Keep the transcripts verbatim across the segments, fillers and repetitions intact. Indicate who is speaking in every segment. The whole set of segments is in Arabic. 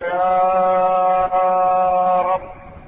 Speaker 1: يا رب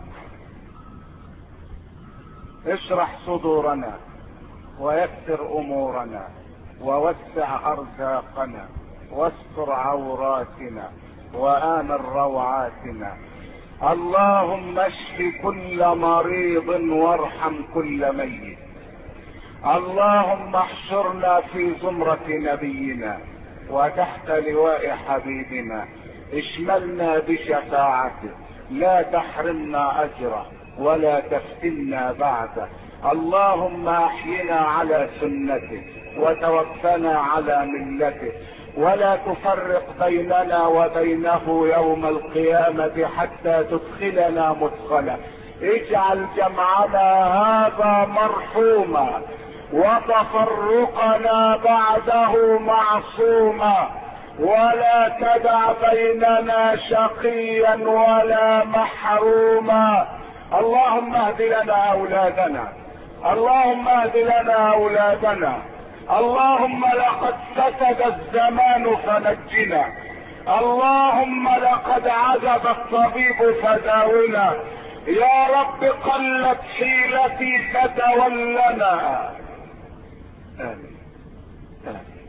Speaker 1: اشرح صدورنا ويسر امورنا ووسع ارزاقنا واستر عوراتنا وآمن روعاتنا. اللهم اشف كل مريض وارحم كل ميت. اللهم احشرنا في زمرة نبينا وتحت لواء حبيبنا، اشملنا بشفاعته، لا تحرمنا اجره ولا تفتنا بعده. اللهم احينا على سنته وتوفنا على ملته، ولا تفرق بيننا وبينه يوم القيامة حتى تدخلنا مدخلا. اجعل جمعنا هذا مرحوما وتفرقنا بعده معصوما، ولا تدع بيننا شقيا ولا محروما. اللهم اهد لنا اولادنا، اللهم اهد لنا اولادنا. اللهم لقد فسد الزمان فنجنا، اللهم لقد عجب الطبيب فداونا. يا رب قلت حيلتي فتولنا. آمين. آمين.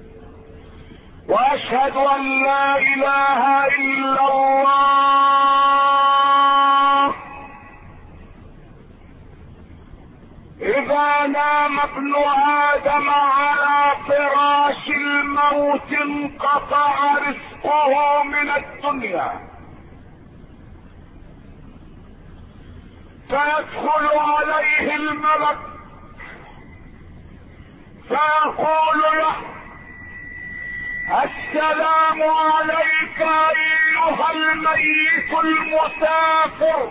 Speaker 1: واشهد ان لا اله الا الله. اذا نام ابن ادم على فراش الموت انقطع رزقه من الدنيا، فيدخل عليه الملك فيقول له: السلام عليك ايها الميت المسافر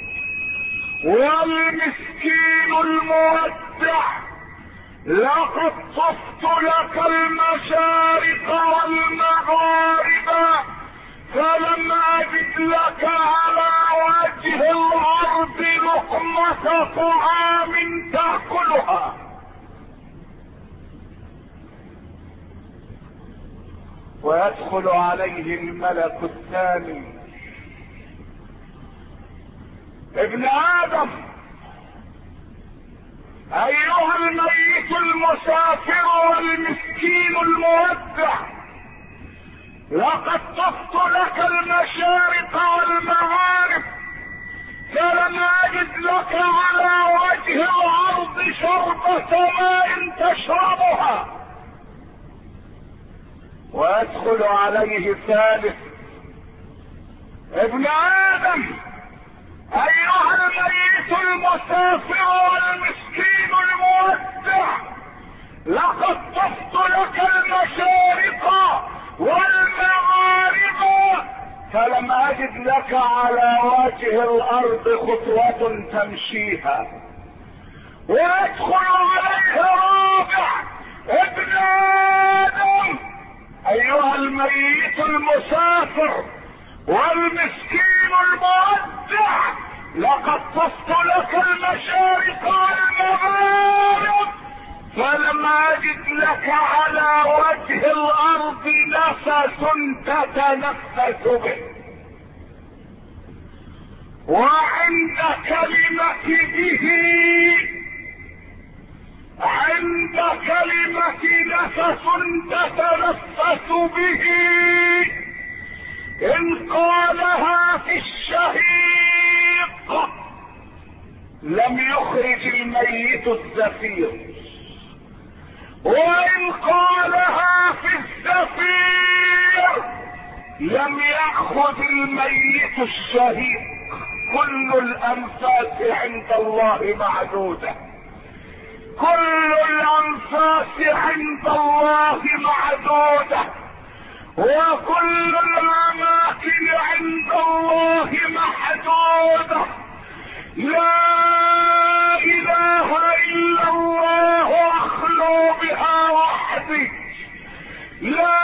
Speaker 1: والمسكين المودع، لقد طفت لك المشارق والمغارب فلم اجد لك على وجه الارض لقمة طعام تاكلها. ويدخل عليه الملك الثاني: ابن ادم ايها الميت المسافر والمسكين المودع، لقد طفت لك المشارق والمغارب فلم اجد لك على وجه الارض شربة ماء تشربها. ويدخل عليه ثالث: ابن ادم ايها الميت المسافر والمسكين المودع، لقد طفت لك المشارق والمغارب فلم اجد لك على وجه الارض خطوة تمشيها. ويدخل عليه رابع: ابن ادم ايها الميت المسافر والمسكين المودع، لقد طفت لك المشارق والمغارب فلم اجد لك على وجه الارض نفس تتنفس به. وعند كلمة به، عند كلمة نفس تتنفس به، ان قالها في الشهيق لم يخرج الميت الزفير، وان قالها في الزفير لم يأخذ الميت الشهيق. كل الانفاس عند الله معدودة، كل الانفاس عند الله معدودة، وكل الاماكن عند الله محدودة. لا اله الا الله اخلو بها وحدي، لا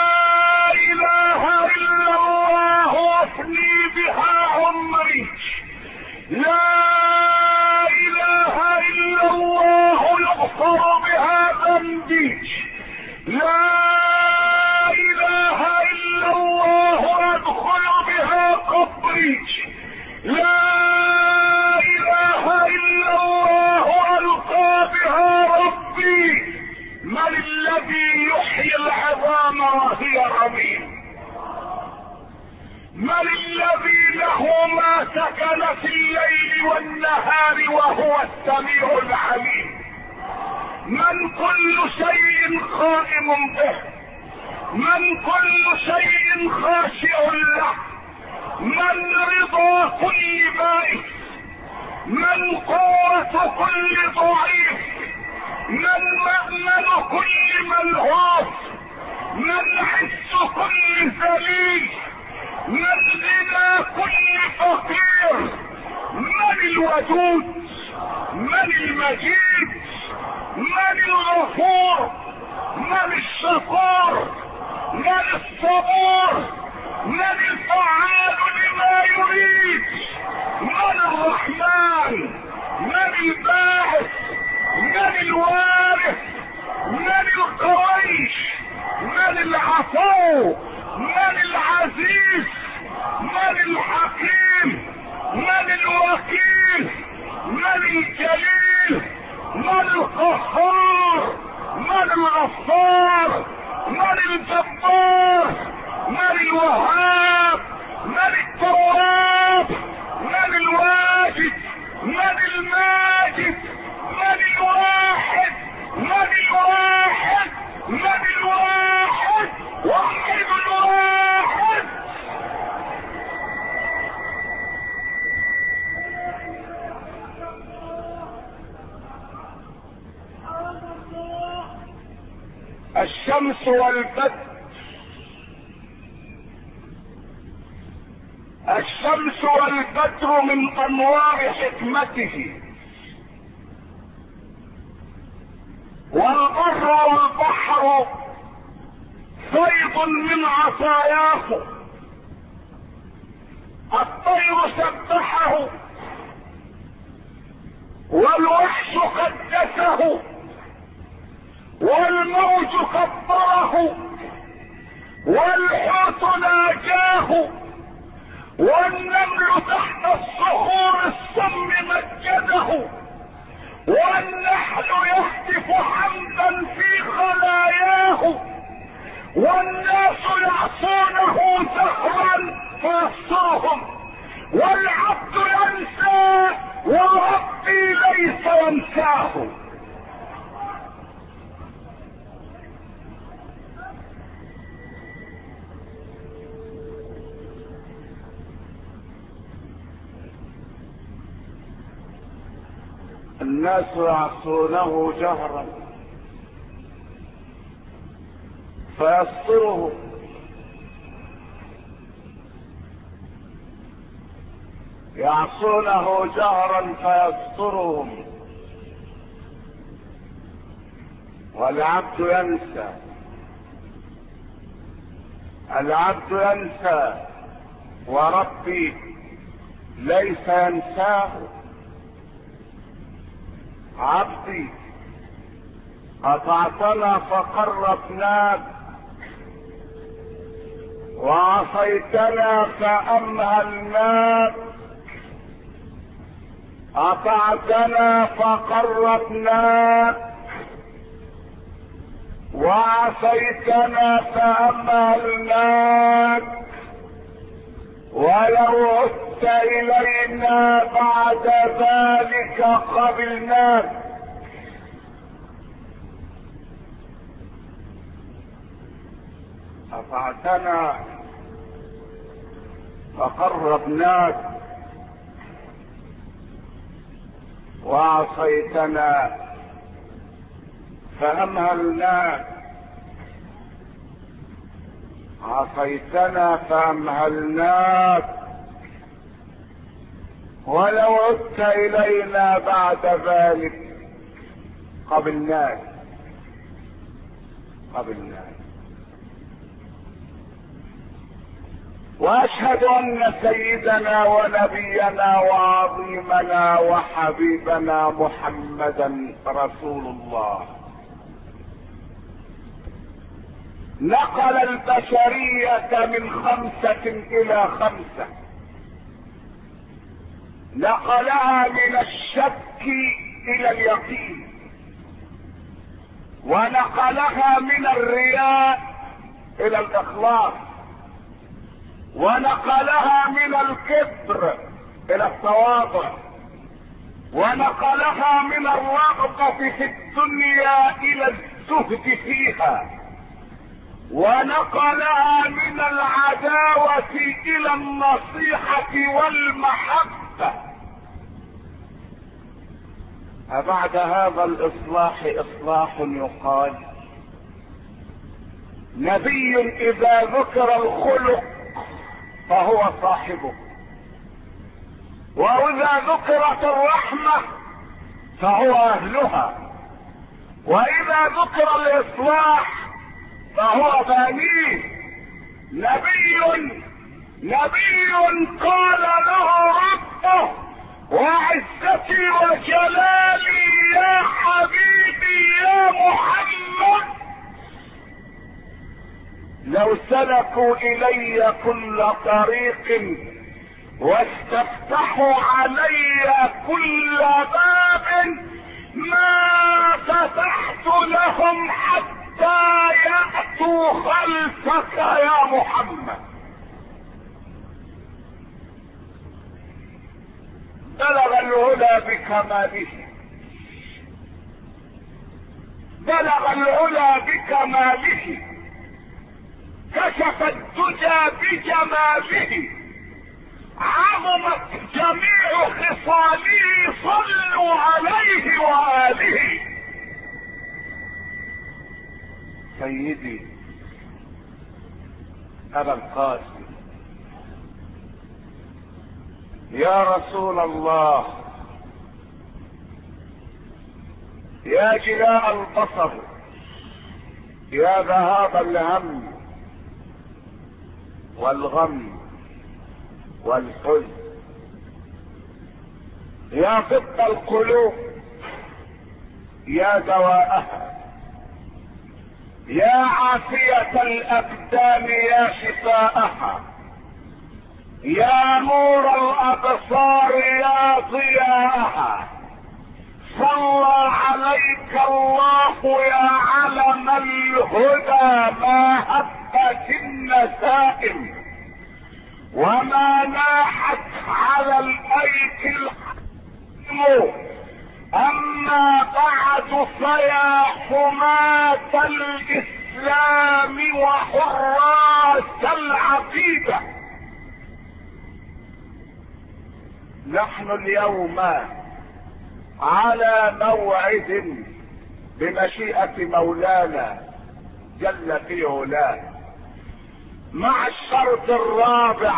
Speaker 1: اله الا الله افني بها عمري، لا اله الا الله يغفر بها ذنبي، لا اله الا الله ادخل بها ربي، لا اله الا الله القى بها ربي. من الذي يحيي العظام وهي رميم؟ من الذي له ما سكن في الليل والنهار وهو السميع العليم؟ من كل شيء قائم به، من كل شيء خاشع له، من رضا كل بائس، من قوة كل ضعيف، من مأمن كل ملهوف، من حس كل ذليل، من غنى كل فقير. من الودود، من المجيد، من الغفور، من الشكور، من الصبور، من الفعال لما يريد، من الرحمن، من الباعث، من الوارث، من القريش، من العفو، من العزيز، من الحكيم، من الوكيل، من الجليل، من القهار، من الغفار، من الجبار، من الوهاب، من التواب، من الواجد، من الماجد، من الواحد، من الواحد، من الواحد، وحد الواحد. الشمس والبدر، الشمس والبدر من انوار حكمته، والبر والبحر فيض من عطاياه. الطير سبحه والوحش قدسه، والموج كبره، والحوت ناجاه، والنمل تحت الصخور السم مجده، والنحل يهتف حمدا في خلاياه، والناس يعصونه زهرا فيسترهم، والعبد ينسى وربي ليس ينساه. الناس يعصونه جهرا فيستره، يعصونه جهرا فيسترهم، والعبد ينسى، العبد ينسى وربي ليس ينساه. عبدي أطعتنا فقربناك، وعصيتنا فأمهلناك. أطعتنا فقربناك، وعصيتنا فأمهلناك. ولو عدت إلينا بعد ذلك قبلناك. أطعتنا فقربناك، وعصيتنا فأمهلناك. عصيتنا فأمهلناك، ولو عدت إلينا بعد ذلك قبلناك قبلناك. واشهد ان سيدنا ونبينا وعظيمنا وحبيبنا محمدا رسول الله نقل البشرية من خمسة الى خمسة، نقلها من الشك الى اليقين، ونقلها من الرياء الى الاخلاص، ونقلها من الكبر الى التواضع، ونقلها من الرغبة في الدنيا الى الزهد فيها، ونقلها من العداوة الى النصيحة والمحبة. أبعد هذا الإصلاح إصلاح يقال؟ نبي إذا ذكر الخلق فهو صاحبه، وإذا ذكرت الرحمة فهو أهلها، وإذا ذكر الإصلاح فهو بانيه. نبي نبي قال له ربه وعزتي وجلالي يا حبيبي يا محمد لو سلكوا الي كل طريق واستفتحوا علي كل باب ما فتحت لهم حتى يأتوا خلفك يا محمد. بلغ العلا بكماله، بلغ العلا بكماله، كشف الدجى بجماله، عظمت جميع خصاله صلوا عليه وآله. سيدي أبا القاسم يا رسول الله، يا جلاء البصر، يا ذهاب الهم والغم والحزن، يا طب القلوب، يا دواءها، يا عافية الأبدان، يا شفاءها، يا نور الأبصار، يا ضياءها. صلى عليك الله يا علم الهدى، ما هبت النسائم وما ناحت على الايك الحكم. اما بعد فيا حماة الاسلام وحراس العقيدة، نحن اليوم على موعد بمشيئة مولانا جل في علاه مع الشرط الرابع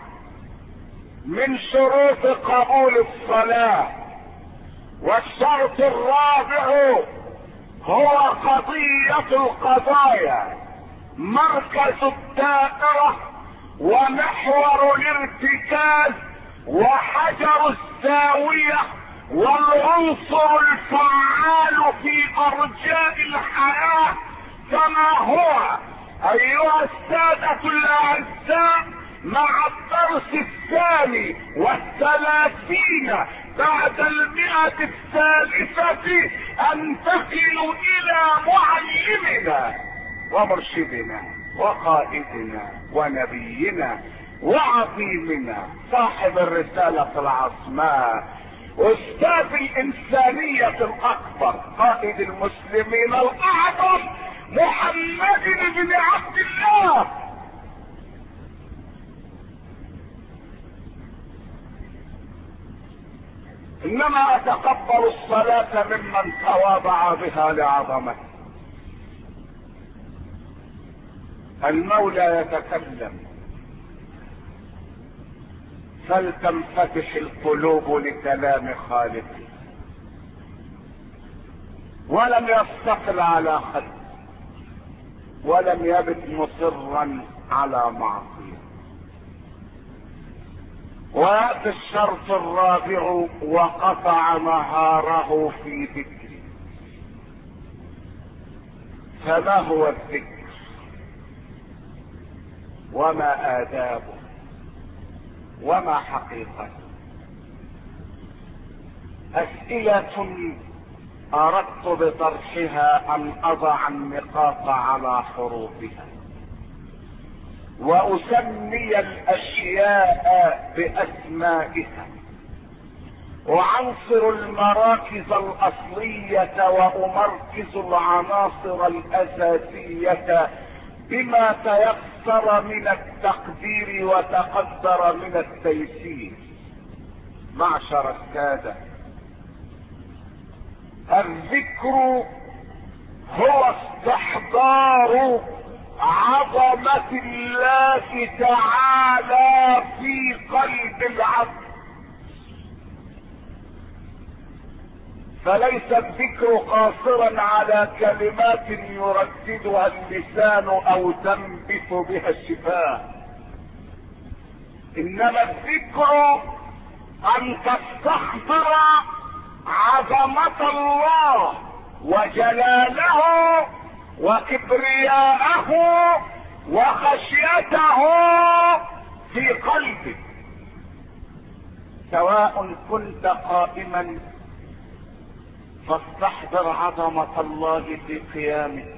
Speaker 1: من شروط قبول الصلاة. والشرط الرابع هو قضية القضايا، مركز الدائرة ومحور الارتكاز وحجر الزاوية والعنصر الفعال في ارجاء الحياة. كما هو ايها السادة الاعزاء مع الدرس الثاني والثلاثين بعد المئة الثالثة انتقل الى معلمنا ومرشدنا وقائدنا ونبينا وعظيمنا صاحب الرسالة العظماء، استاذ الانسانية الاكبر، قائد المسلمين الاعظم، محمد بن عبد الله. انما اتقبل الصلاة ممن تواضع بها لعظمته. المولى يتكلم فلتنفتح القلوب لكلام خالقه، ولم يستقل على خلق، ولم يبت مصرا على معصية. ويأتي الشرط الرابع وقطع نهاره في ذكره. فما هو الذكر وما آدابه وما حقيقته؟ اسئلة اردت بطرحها ان اضع النقاط على حروفها واسمي الاشياء باسمائها وعنصر المراكز الاصلية وامركز العناصر الاساسية بما تيسر من التقدير وتقدر من التيسير. معشر السادة، الذكر هو استحضار عظمة الله تعالى في قلب العبد، فليس الذكر قاصرا على كلمات يرددها اللسان او تنبت بها الشفاه، انما الذكر ان تستحضر عظمة الله وجلاله وكبرياءه وخشيته في قلبك، سواء كنت قائما فاستحضر عظمة الله في قيامك،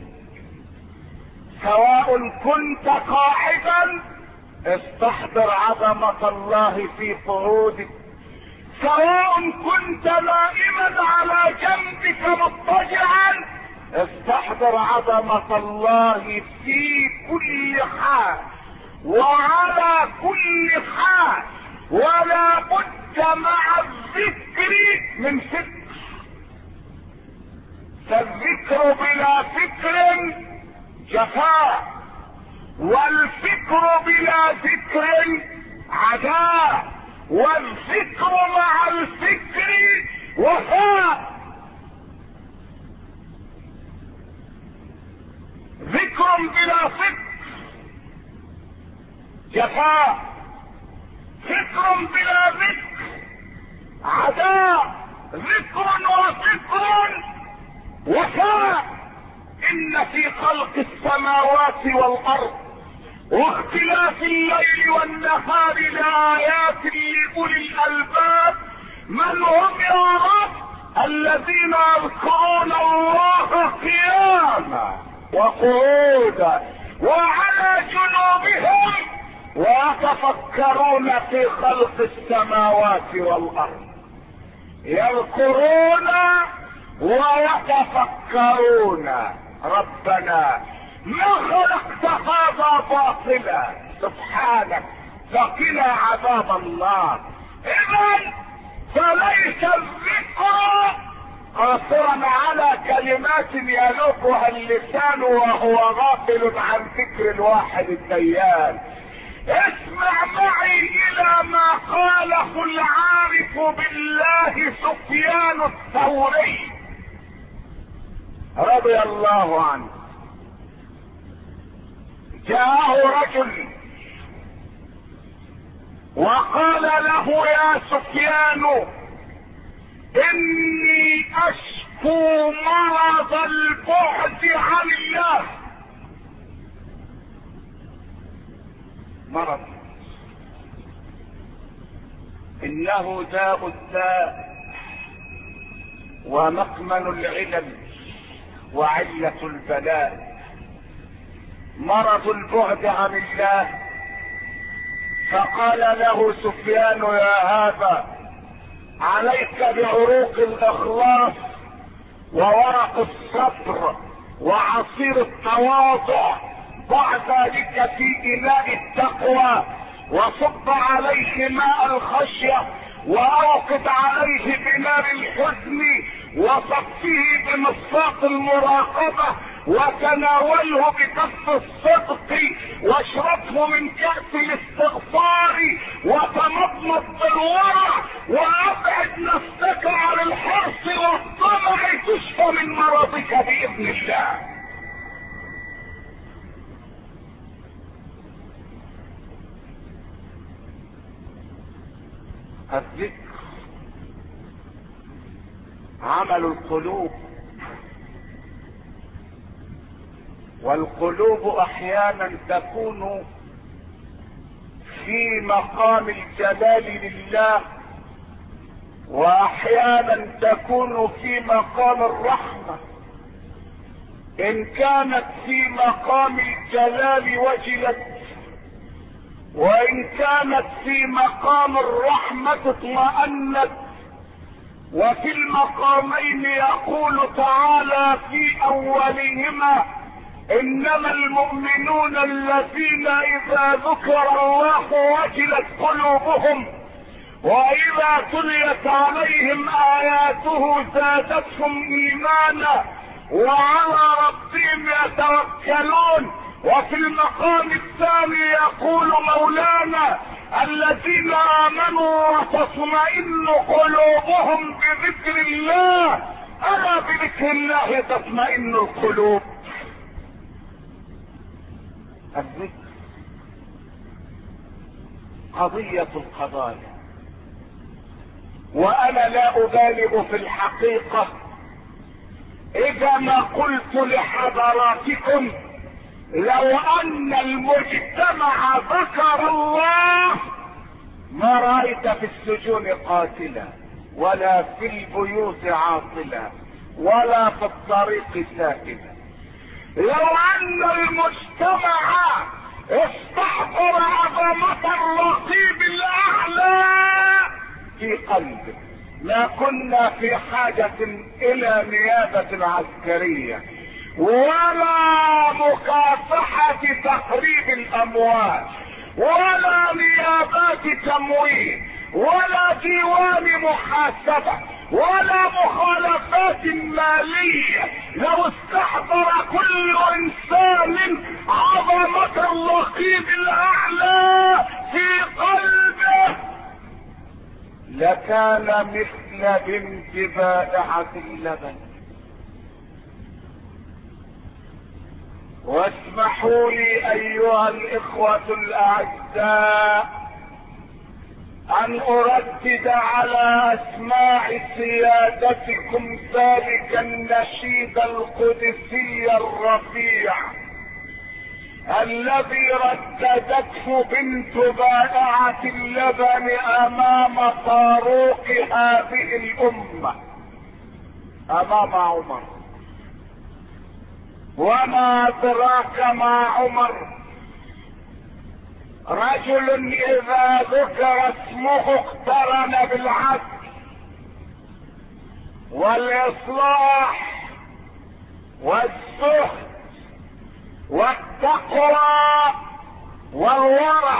Speaker 1: سواء كنت قاعدا استحضر عظمة الله في قعودك، سواء كنت نائما على جنبك مضطجعا استحضر عظمة الله في كل حال وعلى كل حال، ولا بد مع الذكر من فكر، فالذكر بلا فكر جفاء، والفكر بلا ذكر عداء، والذكر مع الفكر وفاء. ذكر بلا فكر جفاء، فكر بلا ذكر عداء، ذكر وفكر وفاء. ان في خلق السماوات والارض واختلاف الليل والنهار لآيات لأولي الألباب من هم يا رب؟ الذين يذكرون الله قياما وقعودا وعلى جنوبهم ويتفكرون في خلق السماوات والأرض، يذكرون ويتفكرون. ربنا ما خلقت هذا باطلا سبحانك فقنا عذاب النار. اذا فليس الذكر قاصرا على كلمات يلوكها اللسان وهو غافل عن ذكر الواحد الديان. اسمع معي الى ما قاله العارف بالله سفيان الثوري رضي الله عنه. جاءه رجل وقال له يا سفيان اني اشكو مرض البعد عن الله. مرض انه داء الداء ومكمن العلل وعلة البلاء. مرض البعد عن الله. فقال له سفيان يا هذا عليك بعروق الاخلاص وورق الصبر وعصير التواضع، ضع ذلك في اناء التقوى وصب عليه ماء الخشية واوقد عليه بنار الحزن وصفيه بمصفاة المراقبة وتناوله بكف الصدق واشربه من كأس الاستغفار وتمضمض بالورع وابعد نفسك عن الحرص والطمع تشفى من مرضك باذن الله. الذكر عمل القلوب، والقلوب احيانا تكون في مقام الجلال لله واحيانا تكون في مقام الرحمة. ان كانت في مقام الجلال وجلت، وان كانت في مقام الرحمة اطمأنت. وفي المقامين يقول تعالى في اولهما: انما المؤمنون الذين اذا ذكر الله وجلت قلوبهم واذا تليت عليهم اياته زادتهم ايمانا وعلى ربهم يتوكلون. وفي المقام الثاني يقول مولانا: الذين امنوا وتطمئن قلوبهم بذكر الله، الا بذكر الله تطمئن القلوب. الذكر قضية القضايا. وانا لا ابالغ في الحقيقة اذا ما قلت لحضراتكم: لو ان المجتمع ذكر الله ما رأيت في السجون قاتلا، ولا في البيوت عاطلا، ولا في الطريق سائلا. لو ان المجتمع استحضر عظمة الرقيب الاعلى في قلبه ما كنا في حاجة الى نيابة عسكرية ولا مكافحة تخريب الاموال ولا نيابات تمويل ولا ديوان محاسبة ولا مخالفات مالية. لو استحضر كل انسان عظمة الرقيب الاعلى في قلبه لكان مثل بنت بائعة اللبن. واسمحوا لي ايها الاخوة الاعزاء ان اردد على اسماع سيادتكم ذلك النشيد القدسي الرفيع الذي رددته بنت بائعة اللبن امام طاروق هذه الامة، امام عمر. وما ادراك ما عمر؟ رجل اذا ذكر اسمه اقترن بالعدل والاصلاح والزهد والتقوى والورع.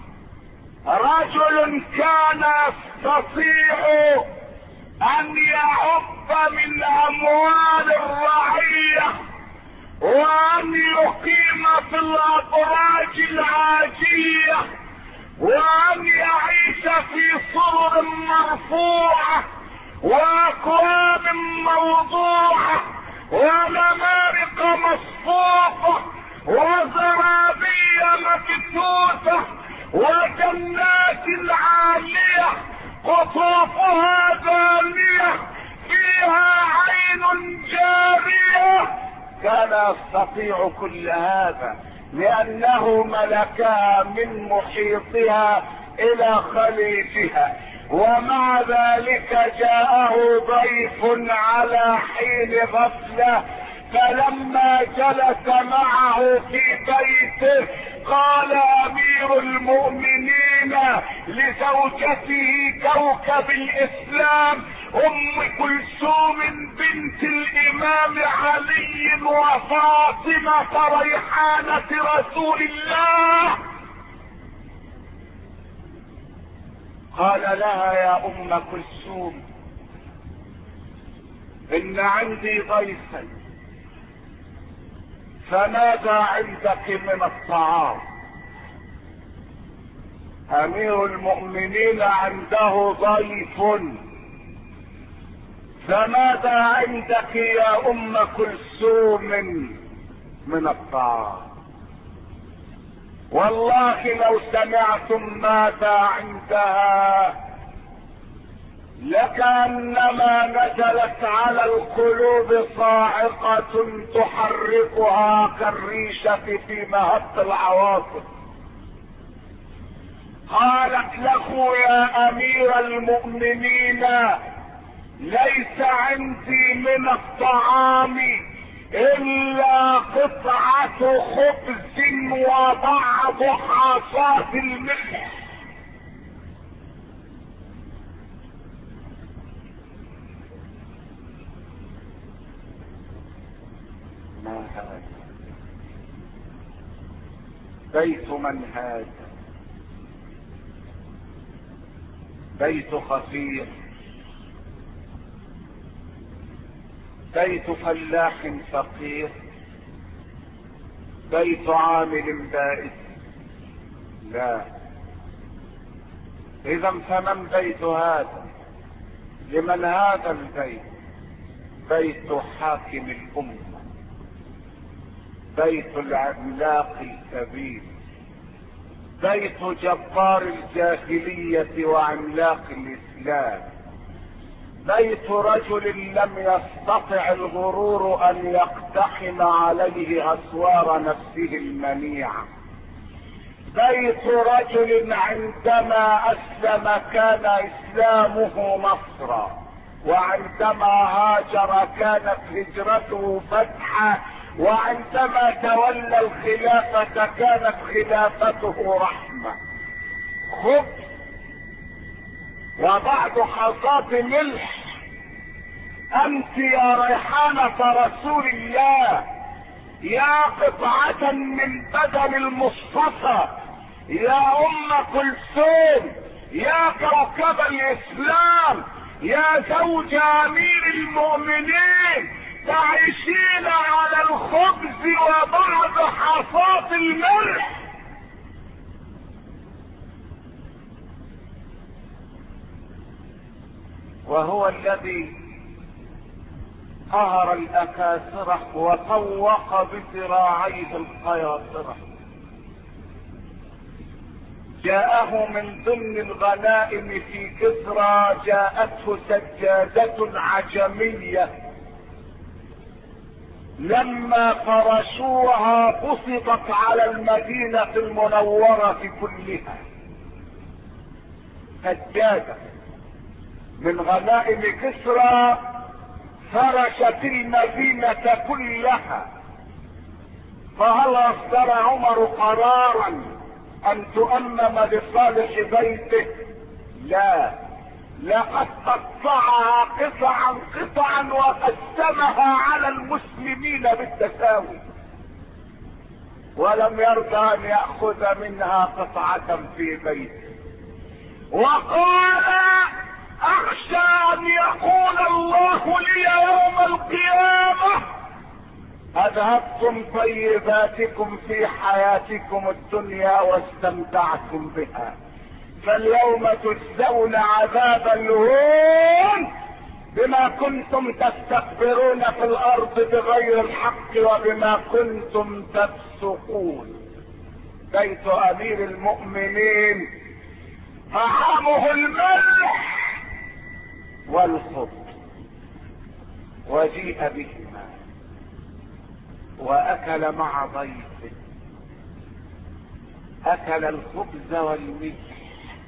Speaker 1: رجل كان يستطيع ان يعب من اموال الرعية وان يقيم في الابراج العاجية وان يعيش في سرر مرفوعة واكواب موضوعة ونمارق مصفوفة وزرابي مكتوتة وجنات عالية قطوفها دانية فيها عين جارية. كان يستطيع كل هذا لانه ملكها من محيطها الى خليجها. ومع ذلك جاءه ضيف على حين غفلة، فلما جلس معه في بيته قال امير المؤمنين لزوجته كوكب الاسلام ام كلثوم بنت الامام علي وفاطمة ريحانة رسول الله، قال لها: يا ام كلثوم، ان عندي ضيفا، فماذا عندك من الطعام؟ امير المؤمنين عنده ضيف، فماذا عندك يا ام كلثوم من الطعام؟ والله لو سمعتم ماذا عندها لكأنما نزلت على القلوب صاعقة تحركها كالريشة في مهب العواصف. قالت له يا امير المؤمنين ليس عندي من الطعام الا قطعة خبز وبعض حصاة الملح. ما هذا؟ بيت من هذا؟ بيت خفير، بيت فلاح فقير، بيت عامل بائس؟ لا. اذا فمن بيت هذا؟ لمن هذا البيت؟ بيت حاكم الامه، بيت العملاق الكبير، بيت جبار الجاهلية وعملاق الاسلام، بيت رجل لم يستطع الغرور ان يقتحم عليه اسوار نفسه المنيعة، بيت رجل عندما اسلم كان اسلامه نصرا، وعندما هاجر كانت هجرته فتحا، وعندما تولى الخلافة كانت خلافته رحمة. خبز وبعض حصاة ملح. انت يا ريحانة رسول الله، يا قطعة من بدن المصطفى، يا ام كلثوم، يا كوكب الاسلام، يا زوج امير المؤمنين، تعيشين على الخبز وبعض حصاة الملح. وهو الذي قهر الاكاسرة وطوق بذراعيه القياصرة. جاءه من ضمن الغنائم في كسرى، جاءته سجادة عجمية، لما فرشوها بسطت على المدينة المنورة كلها. سجادة من غنائم كسرى فرشت المدينة كلها. فهل اصدر عمر قرارا ان تؤمم لصالح بيته؟ لا، لقد قطعها قطعا قطعا وقسمها على المسلمين بالتساوي، ولم يرضى ان يأخذ منها قطعة في بيته. وقال اخشى ان يقول الله لي يوم القيامة اذهبتم طيباتكم في حياتكم الدنيا واستمتعتم بها، فاليوم تجزون عذاب الهون بما كنتم تستكبرون في الارض بغير الحق وبما كنتم تفسقون. بيت امير المؤمنين طعامه الملح والخبز، وجيء بهما واكل مع ضيفه، اكل الخبز والملح،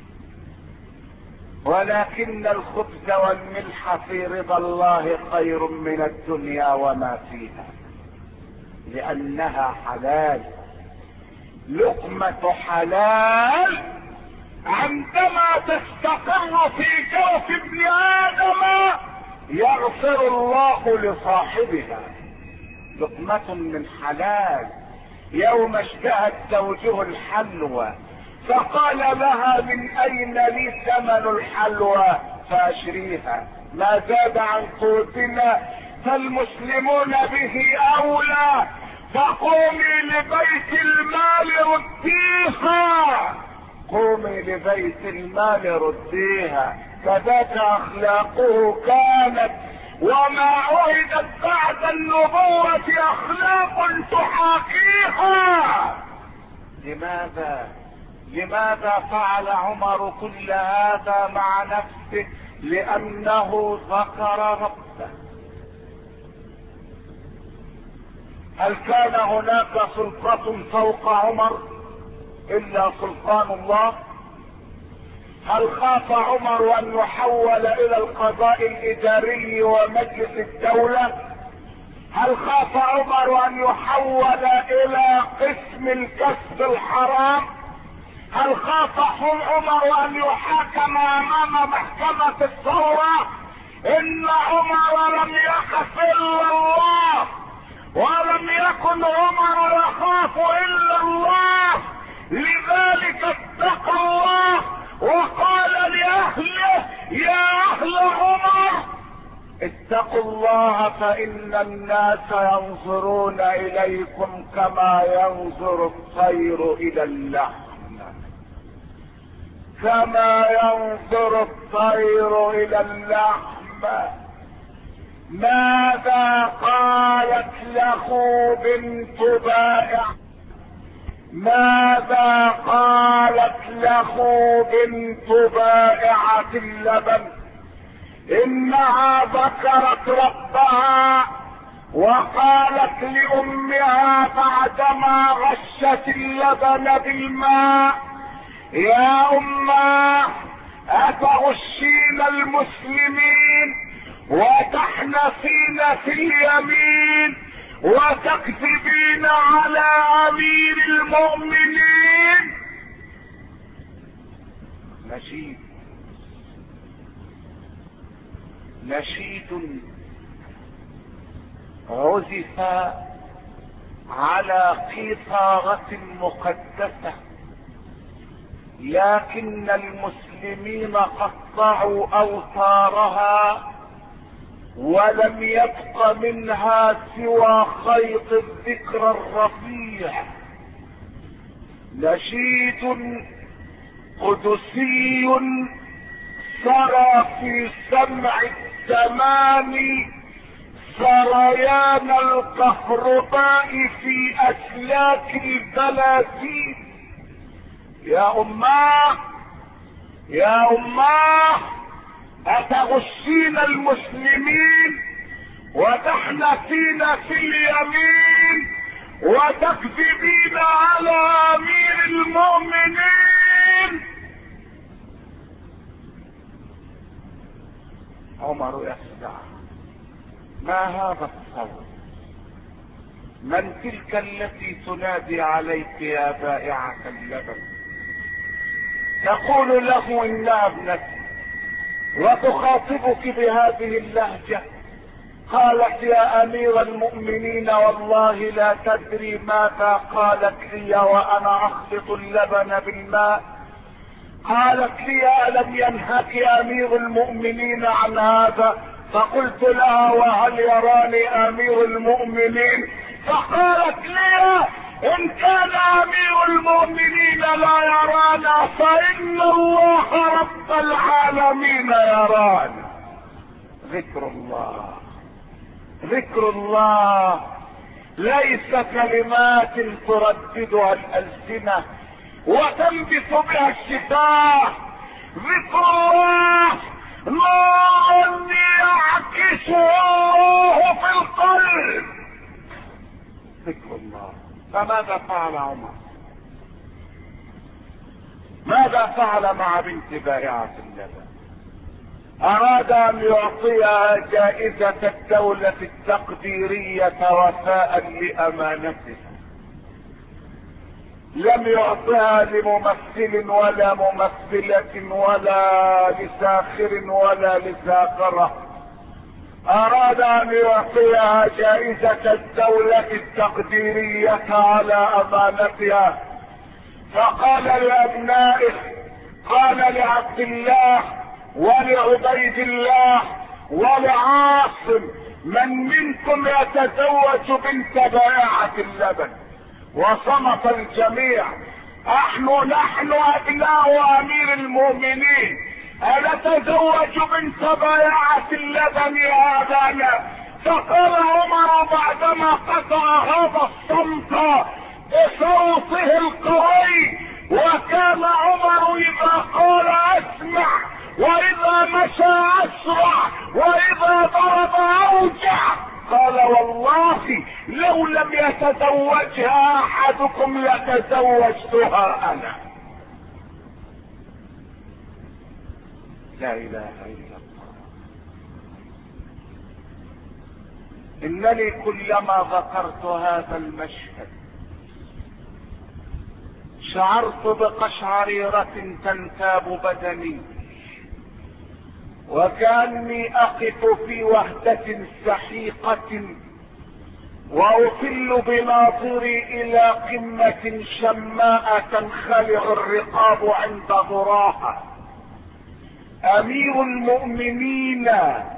Speaker 1: ولكن الخبز والملح في رضا الله خير من الدنيا وما فيها، لانها حلال، لقمة حلال عندما تستقر في جوف ابن ادم يغفر الله لصاحبها. لقمة من حلال. يوم اشتهت زوجه الحلوى فقال لها من اين لي ثمن الحلوى فاشريها، ما زاد عن قوتنا فالمسلمون به اولى، فقومي لبيت المال رديها، قومي لبيت المال رديها. فذاك اخلاقه كانت، وما عهدت بعد النبوة اخلاق تحاكيها. لماذا لماذا فعل عمر كل هذا مع نفسه؟ لانه ذكر ربه. هل كان هناك سلطة فوق عمر الا سلطان الله؟ هل خاف عمر ان يحول الى القضاء الاداري ومجلس الدولة؟ هل خاف عمر ان يحول الى قسم الكسب الحرام؟ هل خاف عمر ان يحاكم امام محكمة الثورة؟ ان عمر لم يخف الا الله، ولم يكن عمر يخاف الا الله، لذلك اتقى الله وقال لاهله يا اهل عمر اتقوا الله فان الناس ينظرون اليكم كما ينظر الطير الى اللحم، كما ينظر الطير الى اللحم. ماذا قالت له بنت بائع؟ ماذا قالت له بنت بائعة اللبن؟ انها ذكرت ربها وقالت لامها بعدما غشت اللبن بالماء: يا اماه اتغشين المسلمين وتحنثين في اليمين وتكذبين على امير المؤمنين؟ نشيد نشيد عزف على قيثارة مقدسة، لكن المسلمين قطعوا اوتارها ولم يبق منها سوى خيط الذكر الرفيع. نشيد قدسي سرى في سمع الزمان سريان الكهرباء في اسلاك البلاتين. يا اماه يا اماه اتغشين المسلمين وتحنثين في اليمين وتكذبين على امير المؤمنين؟ عمر يخدع. ما هذا الصوت؟ من تلك التي تنادي عليك يا بائعة اللبن؟ تقول له انها ابنتي وتخاطبك بهذه اللهجة. قالت يا امير المؤمنين والله لا تدري ماذا قالت لي وانا اخلط اللبن بالماء. قالت لي الم ينهك امير المؤمنين عن هذا؟ فقلت لها وهل يراني امير المؤمنين؟ فقالت لي ان كان امير المؤمنين لا يرانا فان الله رب العالمين يرانا. ذكر الله ذكر الله ليس كلمات ترددها الالسنة وتنبت بها الشفاه. ذكر الله نور يعكسه الله في القلب. ذكر الله. فماذا فعل عمر؟ ماذا فعل مع بنت بائعة اللبن؟ اراد ان يعطيها جائزة الدولة التقديرية وفاء لامانتها. لم يعطها لممثل ولا ممثلة ولا لساخر ولا لساخرة. اراد ان يعطيها جائزة الدولة التقديرية على امانتها. فقال لابنائه، قال لعبد الله ولعبيد الله ولعاصم: من منكم يتزوج بنت بائعة اللبن؟ وصمت الجميع. نحن نحن ابناء امير المؤمنين أنتزوج بنت بائعة اللبن يا ابانا؟ فقال عمر بعدما قطع هذا الصمت بصوته القوي، وكان عمر اذا قال اسمع واذا مشى اسرع واذا ضرب اوجع. قال والله لو لم يتزوجها احدكم لتزوجتها انا. لا اله الا الله. انني كلما ذكرت هذا المشهد شعرت بقشعريرة تنتاب بدني، وكأني اقف في وهدة سحيقة واطل بناظري الى قمة شماء تنخلع الرقاب عند ذراها. امير المؤمنين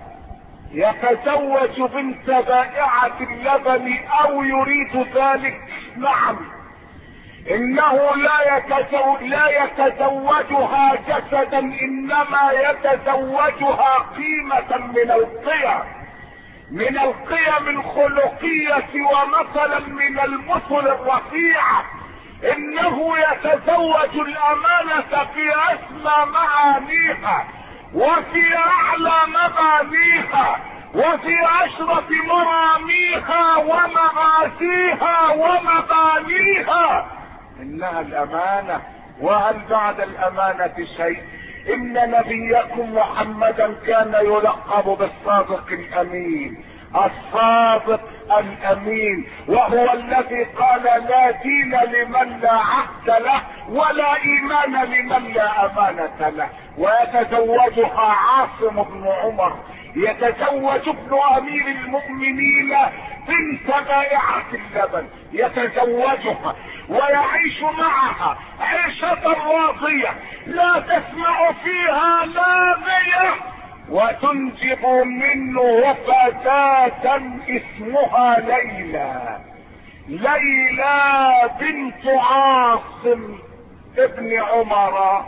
Speaker 1: يتزوج بنت بائعة اللبن او يريد ذلك؟ نعم، انه لا يتزوج لا يتزوجها جسدا، انما يتزوجها قيمة من القيم، من القيم الخلقية ومثلا من المثل الرفيعة. انه يتزوج الامانة في اسمى معانيها وفي اعلى مبانيها وفي اشرف مراميها ومغازيها ومبانيها، انها الامانة. وهل بعد الامانة شيء؟ ان نبيكم محمدا كان يلقب بالصادق الامين، الصادق الامين، وهو الذي قال لا دين لمن لا عهد له ولا ايمان لمن لا امانة له. ويتزوجها عاصم بن عمر، يتزوج ابن امير المؤمنين بنت بائعة اللبن، يتزوجها ويعيش معها عيشة راضية لا تسمع فيها لاغية، وتنجب منه فتاة اسمها ليلى، ليلى بنت عاصم ابن عمر.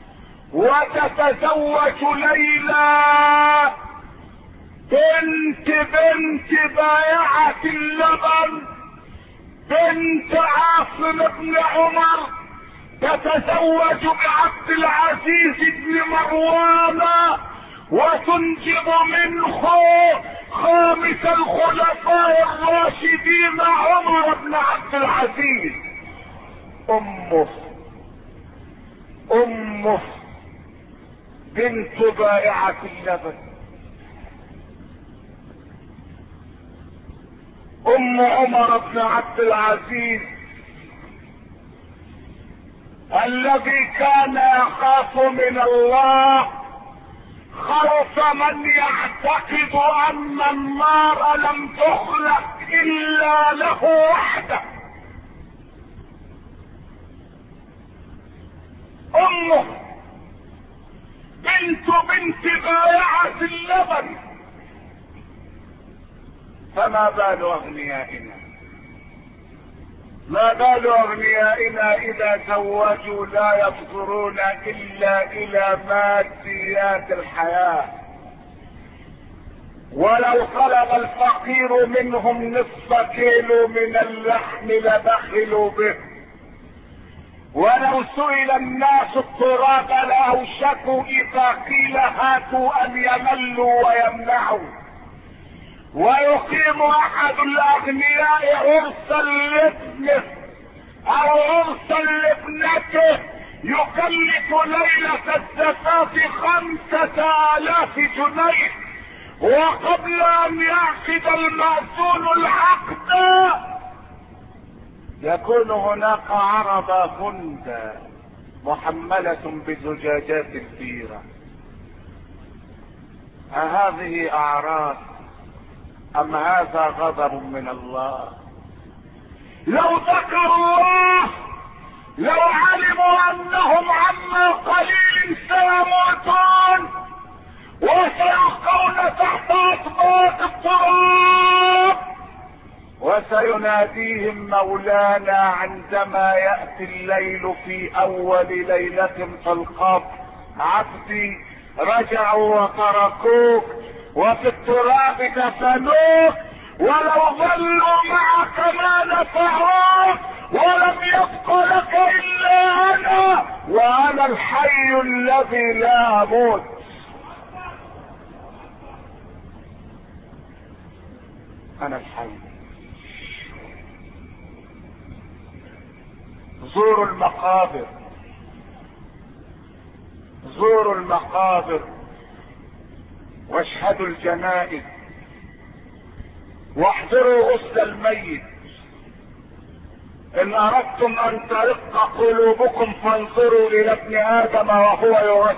Speaker 1: وتتزوج ليلى بنت بنت بائعة اللبن بنت عاصم بن عمر، تتزوج بعبد العزيز بن مروان، وتنجب منه خامس الخلفاء الراشدين عمر بن عبد العزيز. امه امه بنت بائعة اللبن، ام عمر بن عبد العزيز الذي كان يخاف من الله خوف من يعتقد ان النار لم تخلق الا له وحده. امه بنت بنت بائعة اللبن. فما بال اغنيائنا، ما بال اغنيائنا اذا زوجوا لا ينظرون الا الى ماديات الحياة، ولو طلب الفقير منهم نصف كيلو من اللحم لبخلوا به، ولو سئل الناس التراب لاوشكوا اذا قيل هاتوا ان يملوا ويمنعوا. ويقيم احد الاغنياء عرسا لابنه او عرسا لابنته يكلف ليلة الزفاف خمسة الاف جنيه، وقبل ان يعقد المأذون العقد يكون هناك عربة هندا محملة بزجاجات البيرة. أهذه اعراض ام هذا غضب من الله؟ لو ذكروا الله، لو علموا انهم عما قليل سيموتون وسيلقون تحت اطباق التراب، وسيناديهم مولانا عندما يأتي الليل في اول ليلة في القبر: عبدي رجعوا وتركوك وفي التراب دفنوك، ولو ظلوا معك ما نفعوك، ولم يبق لك الا انا، وانا الحي الذي لا اموت. انا الحي. زوروا المقابر، زوروا المقابر واشهدوا الجنائز واحضروا غسل الميت. ان اردتم ان ترق قلوبكم فانظروا الى ابن ادم وهو يرد.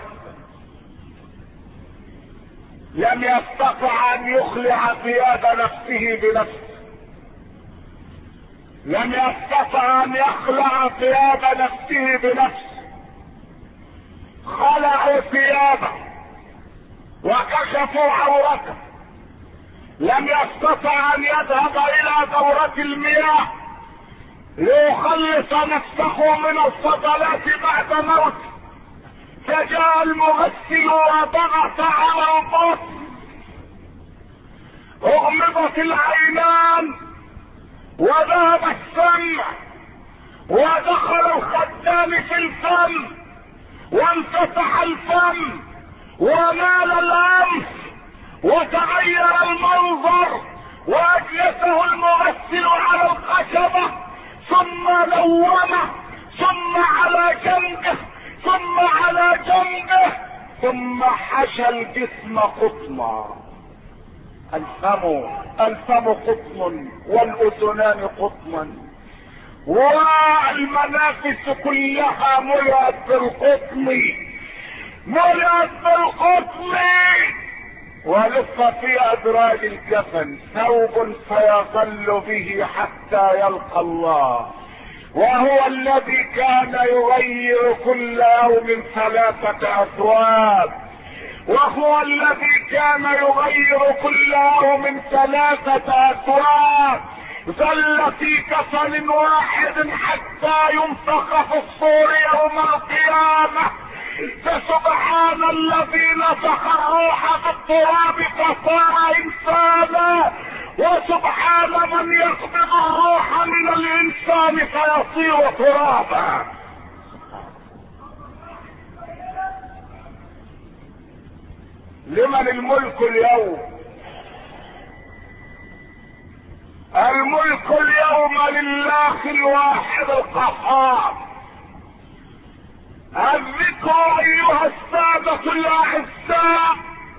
Speaker 1: لم يستطع ان يخلع ثياب نفسه بنفسه، لم يستطع ان يخلع ثياب نفسه بنفسه. خلعوا ثيابه وكشفوا عورته. لم يستطع ان يذهب الى دورة المياه ليخلص نفسه من الفضلات بعد موته، فجاء المغسل وضغط على البطن. اغمضت العينان وذهب السمع ودخل الخدام في الفم وانفتح الفم ومال الانف وتغير المنظر، واجلسه المغسل على الخشبة ثم لومه ثم على جنبه ثم على جنبه ثم حشى الجسم قطنا. الفم الفم قطن والاذنان قطنا والمنافس كلها ملأت بالقطن ملأت بالقطن. ولف في ادراج الكفن ثوب فيظل به حتى يلقى الله، وهو الذي كان يغير كل يوم ثلاثة اثواب، وهو الذي كان يغير كل يوم ثلاثة اثواب. ظل في كفن واحد حتى ينفخ في الصور يوم القيامة. فسبحان الذي نفخ الروح بالتراب فصار انسانا، وسبحان من يقبض الروح من الانسان فيصير ترابا. لمن الملك اليوم؟ الملك اليوم لله الواحد القهار. الذكر ايها السادة الاعزاء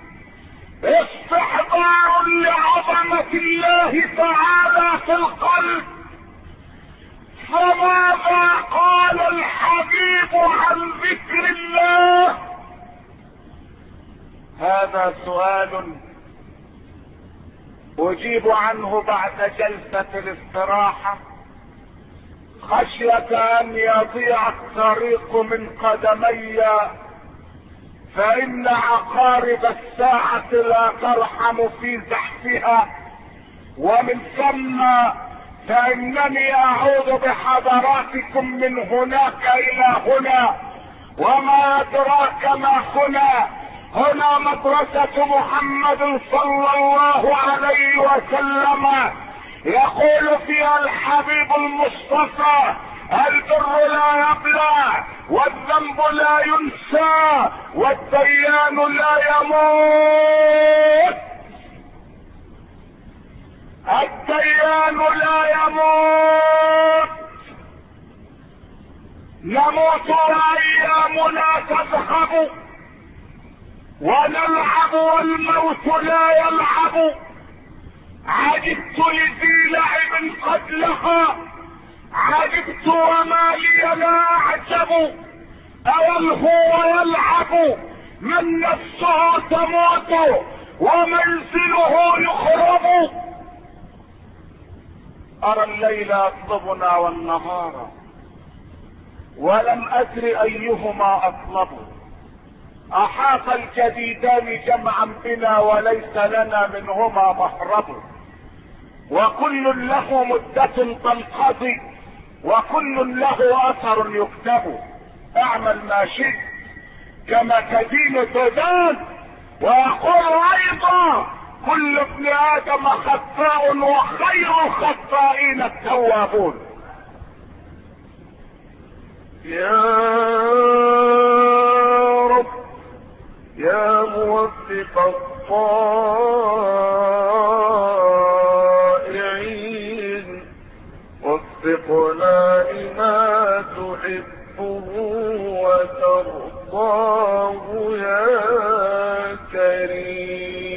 Speaker 1: استحضار لعظمة الله تعالى في القلب. فماذا قال الحبيب عن ذكر الله؟ هذا سؤال اجيب عنه بعد جلسة الاستراحة خشية ان يضيع الطريق من قدمي، فان عقارب الساعة لا ترحم في زحفها، ومن ثم فانني اعود بحضراتكم من هناك الى هنا. وما ادراك ما هنا؟ هنا مدرسة محمد صلى الله عليه وسلم، يقول فيها الحبيب المصطفى: البر لا يبلى والذنب لا ينسى والديان لا يموت. الديان لا يموت، نموت وايامنا تذهب ونلعب والموت لا يلعب. عجبت لذي لعب قد لها، عجبت وما لي لا اعجب. اولهو يلعب من نفسه تموت ومنزله يخرب. ارى الليل يطلبنا والنهار ولم ادر ايهما اطلب. احاط الجديدان جمعا بنا وليس لنا منهما مهرب. وكل له مدة تنقضي وكل له اثر يكتب. اعمل ما شئت كما تدين تدان. ويقول ايضا: كل ابن ادم خطاء وخير الخطائين التوابون.
Speaker 2: يا رب يا موفق الطائعين، وفقنا لما تحبه وترضاه يا كريم.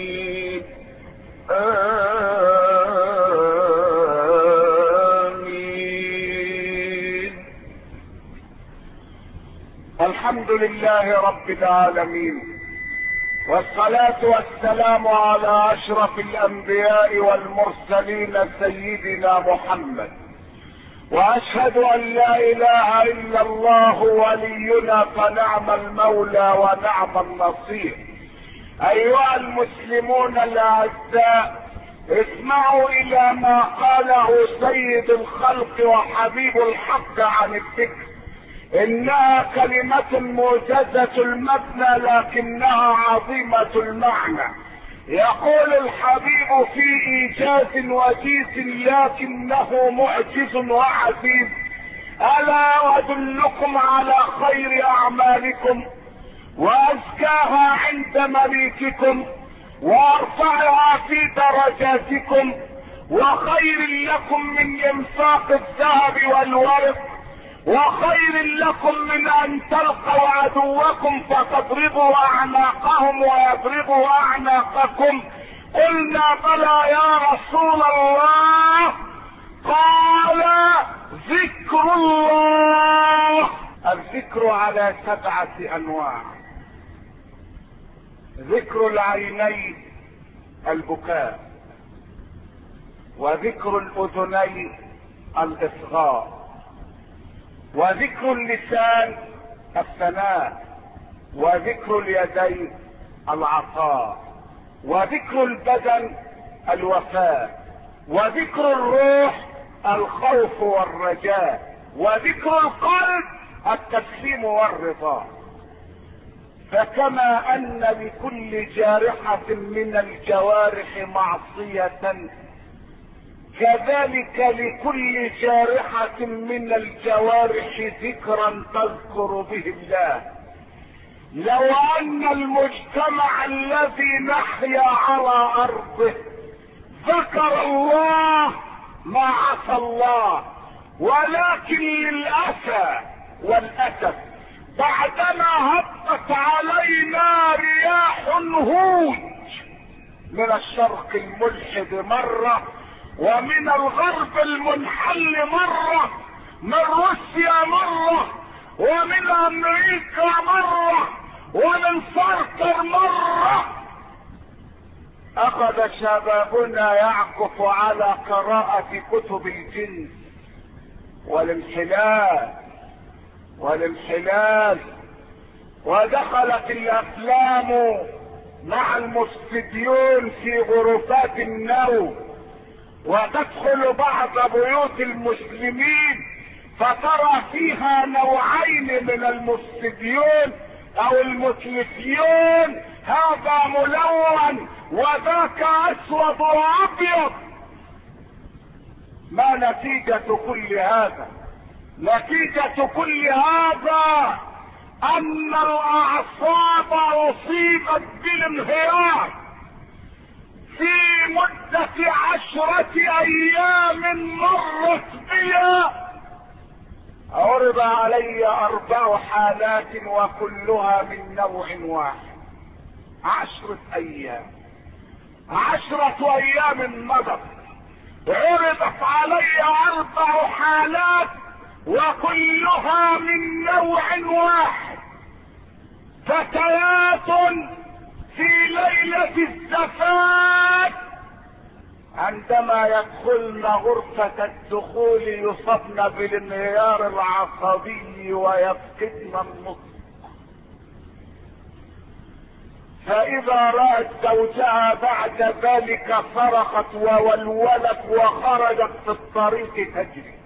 Speaker 1: والحمد لله رب العالمين، والصلاة والسلام على اشرف الانبياء والمرسلين سيدنا محمد. واشهد ان لا اله الا الله ولينا فنعم المولى ونعم النصير. ايها المسلمون الاعزاء، اسمعوا الى ما قاله سيد الخلق وحبيب الحق عن الذكر. انها كلمة موجزة المبنى لكنها عظيمة المعنى. يقول الحبيب في ايجاز وجيز لكنه معجز وعزيز: الا ادلكم على خير اعمالكم وازكاها عند مليككم وارفعها في درجاتكم وخير لكم من انفاق الذهب والورق وخير لكم من ان تلقوا عدوكم فتضربوا اعناقهم ويضربوا اعناقكم. قلنا بلى يا رسول الله. قال: ذكر الله. الذكر على سبعة انواع: ذكر العينين البكاء، وذكر الاذنين الاصغاء، وذكر اللسان الثناء، وذكر اليدين العطاء، وذكر البدن الوفاء، وذكر الروح الخوف والرجاء، وذكر القلب التسليم والرضا. فكما ان لكل جارحة من الجوارح معصية، كذلك لكل جارحة من الجوارح ذكرا تذكر به الله. لو ان المجتمع الذي نحيا على ارضه ذكر الله ما عصى الله، ولكن للاسى والاسف بعدما هبت علينا رياح هوج من الشرق الملحد مرة، ومن الغرب المنحل مرة، من روسيا مرة، ومن امريكا مرة، ومن سارتر مرة، اخذ شبابنا يعكف على قراءة كتب الجنس والانحلال والانحلال، ودخلت الافلام مع المستديون في غرفات النوم، وتدخل بعض بيوت المسلمين فترى فيها نوعين من المستديون او المتلفيون، هذا ملون وذاك اسود وابيض. ما نتيجة كل هذا؟ نتيجة كل هذا ان الاعصاب اصيبت بالانهيار. في مدة عشرة ايام مرت بها عرض علي اربع حالات وكلها من نوع واحد. عشرة ايام عشرة ايام مضت، عرضت علي اربع حالات وكلها من نوع واحد. فتيات في ليلة الزفاف عندما يدخلن غرفة الدخول يصبن بالانهيار العصبي ويفقدن النطق، فاذا رأت زوجها بعد ذلك صرخت وولولت وخرجت في الطريق تجري.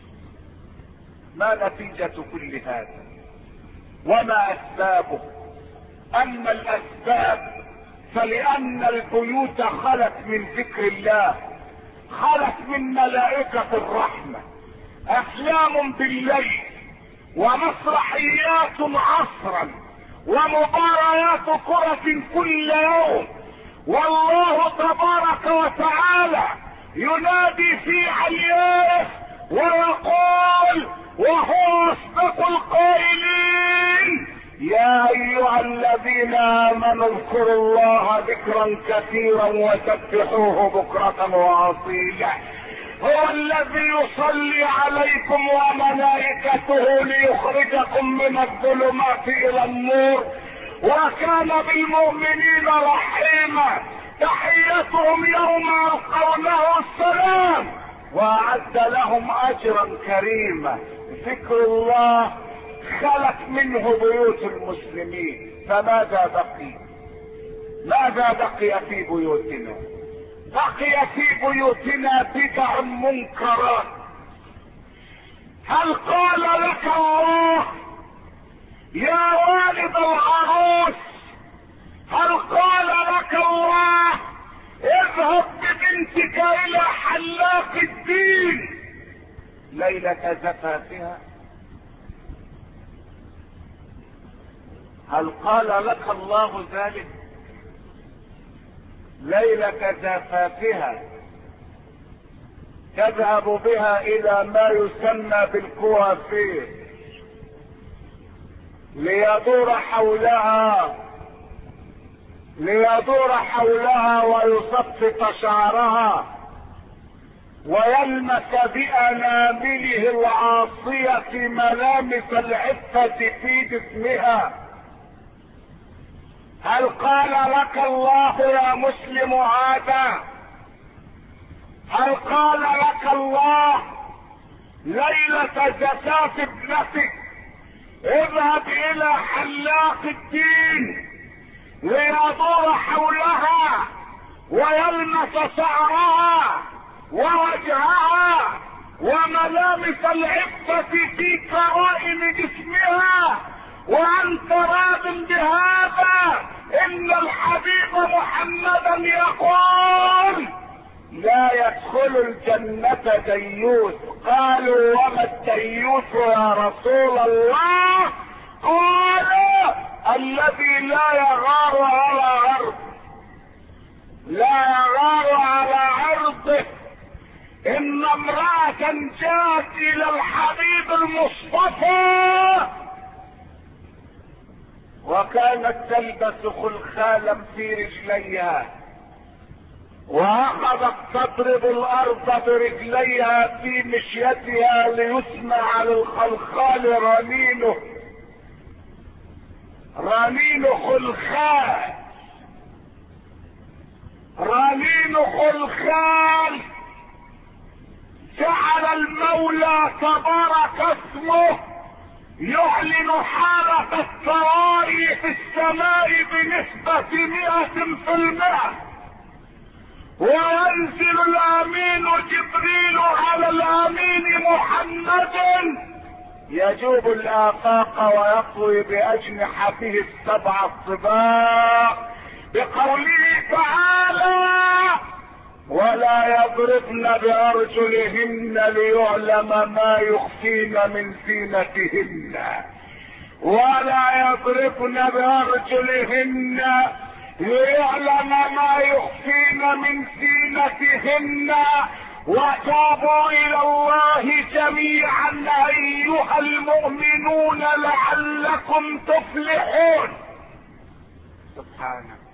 Speaker 1: ما نتيجة كل هذا وما اسبابه؟ اما الاسباب فلان البيوت خلت من ذكر الله، خلت من ملائكة الرحمة، افلام بالليل ومسرحيات عصرا ومباريات كرة كل يوم، والله تبارك وتعالى ينادي في عليائه ويقول وهو اصدق القائلين: يا ايها الذين امنوا اذكروا الله ذكرا كثيرا وسبحوه بكرة واصيلا. هو الذي يصلي عليكم وملائكته ليخرجكم من الظلمات الى النور، وكان بالمؤمنين رحيما. تحيتهم يوم يلقونه السلام، واعد لهم اجرا كريما. ذكر الله خلت منه بيوت المسلمين، فماذا بقي؟ ماذا بقي في بيوتنا؟ بقي في بيوتنا بدع منكرات. هل قال لك الله يا والد العروس، هل قال لك الله اذهب ببنتك الى حلاق الدين ليلة زفافها؟ هل قال لك الله ذلك؟ ليلة زفافها تذهب بها الى ما يسمى بالكوافير ليدور حولها ليدور حولها ويصفط شعرها ويلمس بأنامله العاصية ملامس العفة في جسمها. هل قال لك الله يا مسلم هذا؟ هل قال لك الله ليلة زفاف ابنتك اذهب الى حلاق الدين ليدور حولها ويلمس شعرها ووجهها وملامس العفة في كرائم جسمها وانت راض بهذا؟ ان الحبيب محمدا يقول لا يدخل الجنة ديوث. قالوا وما الديوث يا رسول الله؟ قال الذي لا يغار على عرض لا يغار على عرضه. ان امرأة جاءت الى الحبيب المصطفى وكانت تلبس خلخالا في رجليها واخذت تضرب الارض برجليها في مشيتها ليسمع للخلخال رنينه رنين خلخال رنين خلخال. جعل المولى تبارك اسمه يعلن حالة الطوارئ في السماء بنسبة مئة في المئة، وينزل الامين جبريل على الامين محمد يجوب الافاق ويطوي باجنحته السبع الطباق بقوله تعالى ولا يضربن بارجلهن ليعلم ما يخفين من زينتهن ولا يضربن بارجلهن ليعلم ما يخفين من زينتهن وتوبوا الى الله جميعا ايها المؤمنون لعلكم تفلحون. سبحانك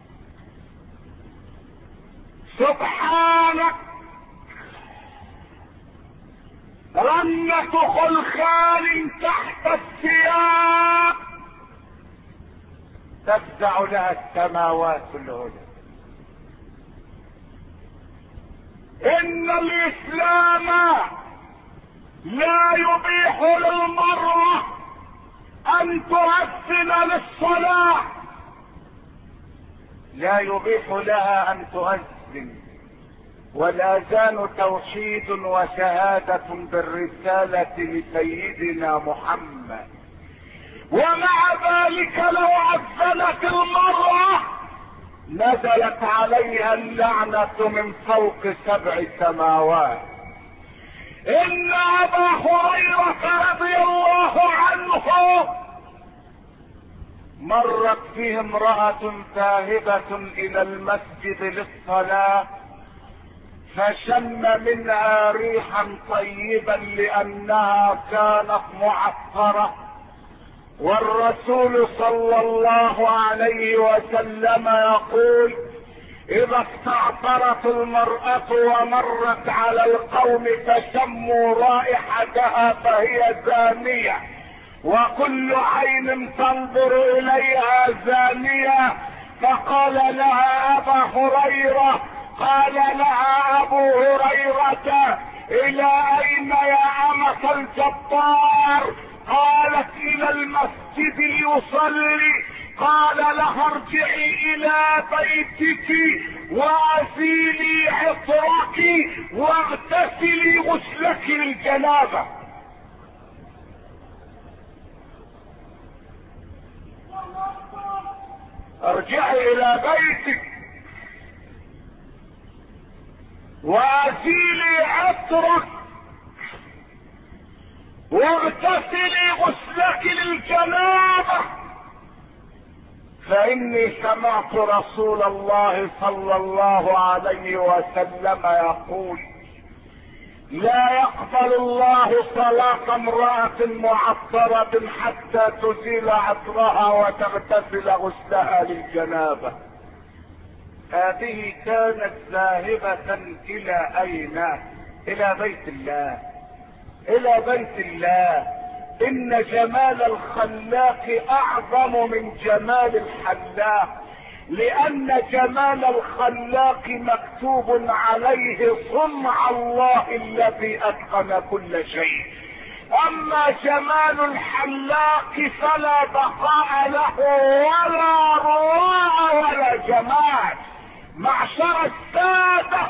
Speaker 1: سبحانك رنة خلخال تحت الثياب تفزع لها السماوات العلى. ان الاسلام لا يبيح للمرأة ان تؤذن للصلاة، لا يبيح لها ان تؤذن، والاذان توحيد وشهادة بالرسالة لسيدنا محمد. ومع ذلك لو اذنت المرأة نزلت عليها اللعنة من فوق سبع سماوات. ان ابا هريرة رضي الله عنه مرت فيه امرأة ذاهبة الى المسجد للصلاة فشم منها ريحا طيبا لانها كانت معطرة، والرسول صلى الله عليه وسلم يقول اذا استعطرت المرأة ومرت على القوم فشموا رائحتها فهي زانية، وكل عين تنظر اليها زانية. فقال لها ابا هريرة قال لها ابو هريرة الى اين يا امة الجبار؟ قالت الى المسجد ليصلي. قال لها ارجعي الى بيتك وازيلي عطرك واغتسلي غسلك للجنابة. ارجعي الى بيتك وازيلي عطرك واغتسلي غسلك للجنابة، فاني سمعت رسول الله صلى الله عليه وسلم يقول لا يقبل الله صلاة امرأة معطرة حتى تزيل عطرها وتغتسل غسلها للجنابة. هذه كانت ذاهبة الى اين؟ الى بيت الله، الى بيت الله. ان جمال الخلاق اعظم من جمال الحلاق، لان جمال الخلاق مكتوب عليه صنع الله الذي اتقن كل شيء. اما جمال الحلاق فلا بقاء له ولا رواء ولا جمال. معشر السادة،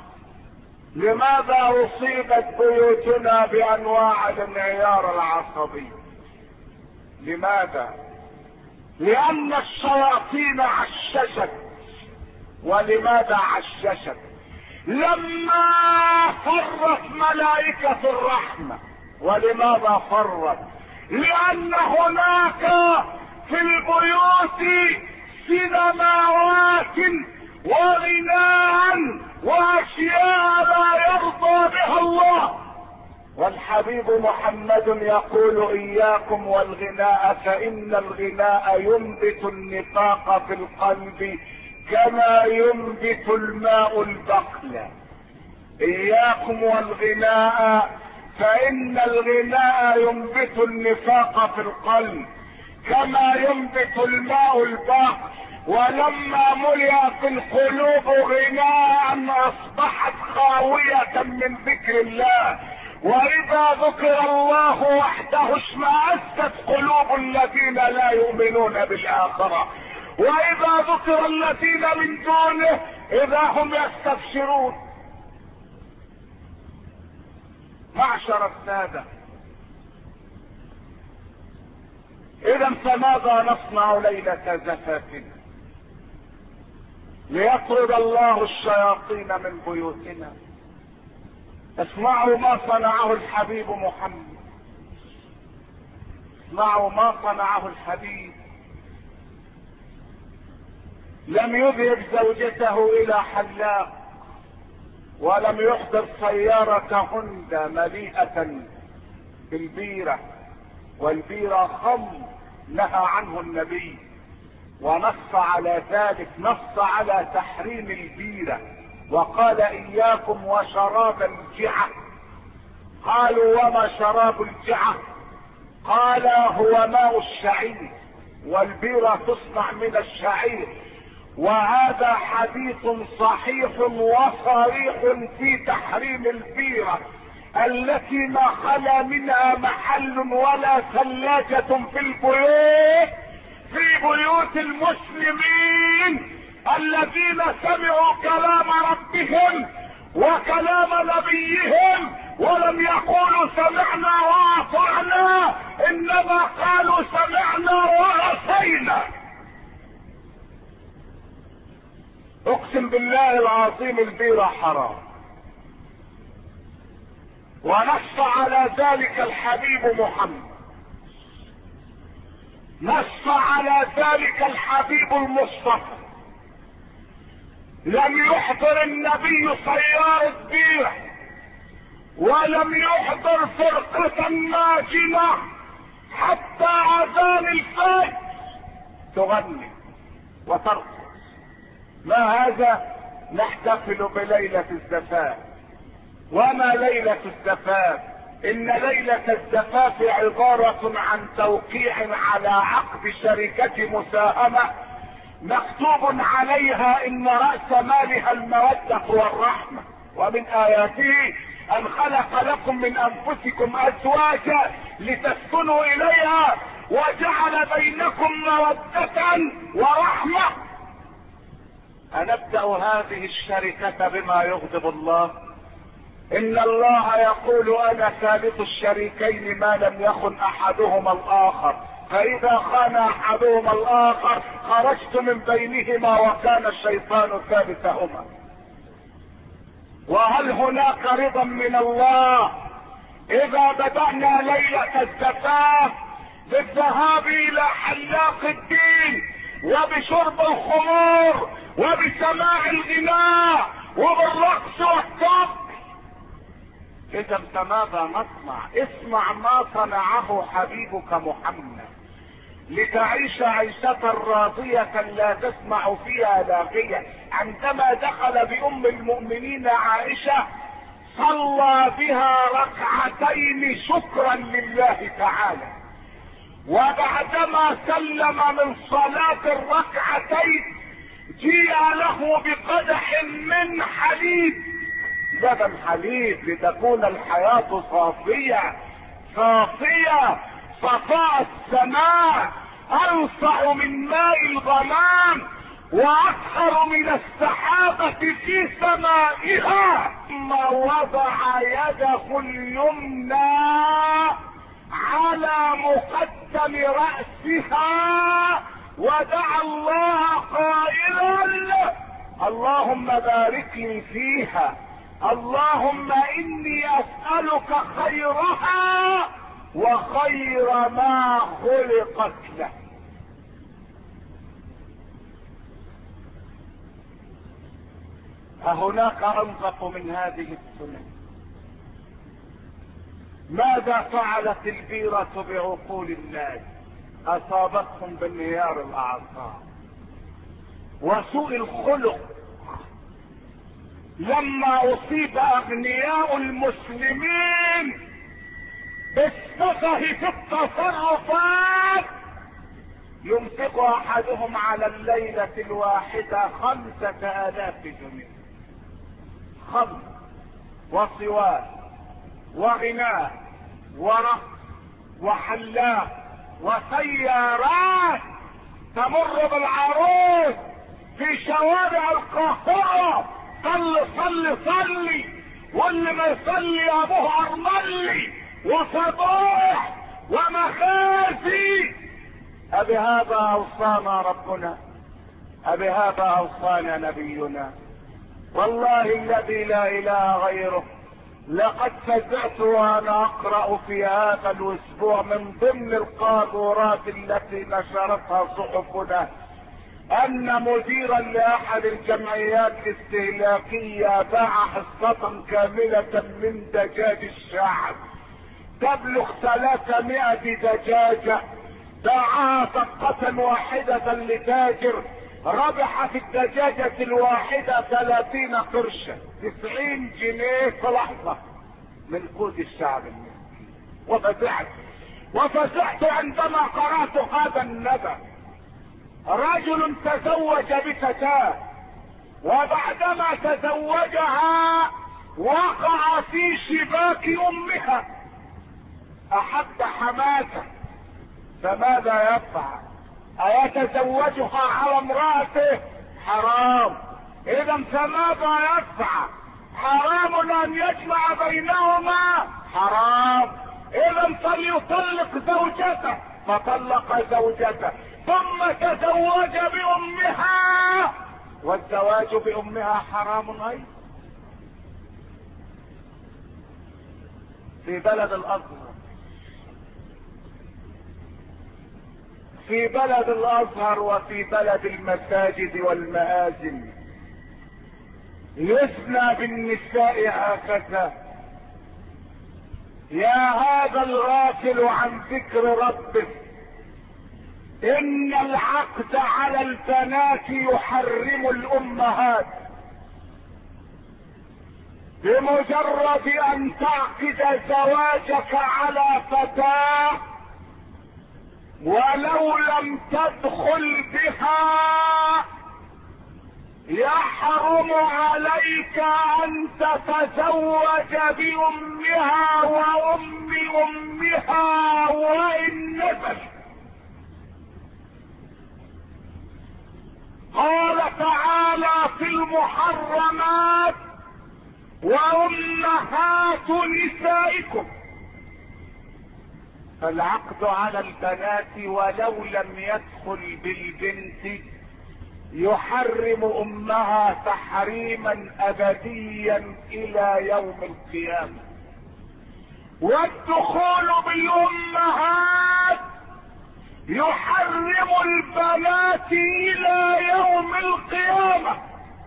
Speaker 1: لماذا اصيبت بيوتنا بانواع الانهيار العصبي؟ لماذا؟ لان الشياطين عششت. ولماذا عششت؟ لما فرت ملائكة الرحمة. ولماذا فرت؟ لان هناك في البيوت سينماوات وغناء واشياء لا يرضى بها الله. والحبيب محمد يقول اياكم والغناء فان الغناء ينبت النفاق في القلب كما ينبت الماء البقل. اياكم والغناء فان الغناء ينبت النفاق في القلب كما ينبت الماء البقل. ولما ملئت القلوب غناء اصبحت خاوية من ذكر الله. واذا ذكر الله وحده اشمأزت قلوب الذين لا يؤمنون بالاخرة. واذا ذكر الذين من دونه اذا هم يستبشرون. معشر السادة، اذا فماذا نصنع ليلة زفافنا؟ ليطرد الله الشياطين من بيوتنا. اسمعوا ما صنعه الحبيب محمد، اسمعوا ما صنعه الحبيب. لم يذهب زوجته الى حلاق، ولم يحضر سيارة هوندا مليئة بالبيرة، والبيرة خمر نهى عنه النبي ونص على ذلك، نص على تحريم البيرة وقال اياكم وشراب الجعة. قالوا وما شراب الجعة؟ قال هو ماء الشعير، والبيرة تصنع من الشعير. وهذا حديث صحيح وصريح في تحريم البيرة التي ما خلا منها محل ولا ثلاجة في البيوت، في بيوت المسلمين الذين سمعوا كلام ربهم وكلام نبيهم ولم يقولوا سمعنا واطعنا، انما قالوا سمعنا وعصينا. اقسم بالله العظيم البيرة حرام، ونص على ذلك الحبيب محمد، نص على ذلك الحبيب المصطفى. لم يحضر النبي سيارة بيرة، ولم يحضر فرقة ناجمة حتى اذان الفجر تغني وترقص. ما هذا؟ نحتفل بليلة الزفاف. وما ليلة الزفاف؟ ان ليلة الزفاف عبارة عن توقيع على عقد شركة مساهمة مكتوب عليها ان رأس مالها المودة والرحمة. ومن اياته ان خلق لكم من انفسكم ازواجا لتسكنوا اليها وجعل بينكم مودة ورحمة. أنبدأ هذه الشركة بما يغضب الله؟ إن الله يقول أنا ثالث الشريكين ما لم يخن أحدهما الآخر، فإذا خان أحدهما الآخر خرجت من بينهما وكان الشيطان ثالثهما. وهل هناك رضا من الله إذا بدأنا ليلة الزفاف بالذهاب إلى حلاق الدين وبشرب الخمور وبسماع الغناء وبالرقص والطبل؟ اذا فماذا نصنع؟ اسمع ما صنعه حبيبك محمد لتعيش عيشة راضية لا تسمع فيها لاغية. عندما دخل بأم المؤمنين عائشة صلى بها ركعتين شكرا لله تعالى، وبعدما سلم من صلاة الركعتين جيء له بقدح من حليب، لبن حليب، لتكون الحياة صافية صافية صفاء السماء، انصع من ماء الغمام واكثر من السحابة في سمائها. ثم وضع يده اليمنى على مقدم رأسها ودعا الله قائلا اللهم بارك لي فيها، اللهم اني اسألك خيرها وخير ما خلقت له. أهناك أنظف من هذه السنن؟ ماذا فعلت البيرة بعقول الناس؟ أصابتهم بانهيار الأعصاب وسوء الخلق. لما أصيب أغنياء المسلمين بالسفه في التصرفات يمسك أحدهم على الليلة الواحدة خمسة آلاف جنيه، خمر وصوات وغناء ورقص وحلاق وسيارات تمر بالعروس في شوارع القاهرة. صل صل صلي، واللي ما يصلي ابوه ارملي وفضوح ومخازي. أبهذا أوصانا ربنا؟ أبهذا أوصانا نبينا؟ والله الذي لا إله غيره لقد فزعت وأنا أقرأ في هذا الأسبوع من ضمن القاذورات التي نشرتها صحفنا أن مديرا لأحد الجمعيات الاستهلاكية باع حصة كاملة من دجاج الشعب تبلغ ثلاثمائة دجاجة، باعها طقة واحدة لتاجر ربح في الدجاجة الواحدة ثلاثين قرشا، تسعين جنيه في لحظة من قوت الشعب المسكين. وفزعت وفزعت عندما قرأت هذا النبأ. رجل تزوج بفتاة وبعدما تزوجها وقع في شباك امها، احب حماته، فماذا يفعل؟ ايتزوجها على امرأته؟ حرام. اذا فماذا يفعل؟ حرام ان يجمع بينهما، حرام. اذا فليطلق زوجته، فطلق زوجته ثم تزوج بامها، والزواج بامها حرام ايضا. في بلد الازهر في بلد الازهر وفي بلد المساجد والمآذن يثنى بالنساء هكذا. يا هذا الغافل عن ذكر ربه، ان العقد على البنات يحرم الامهات. بمجرد ان تعقد زواجك على فتاة ولو لم تدخل بها يحرم عليك ان تتزوج بامها وام امها وان نزل. قال تعالى في المحرمات وامهات نسائكم. فالعقد على البنات ولو لم يدخل بالبنت يحرم امها تحريما ابديا الى يوم القيامة. والدخول بالامهات يحرم البنات الى يوم القيامة.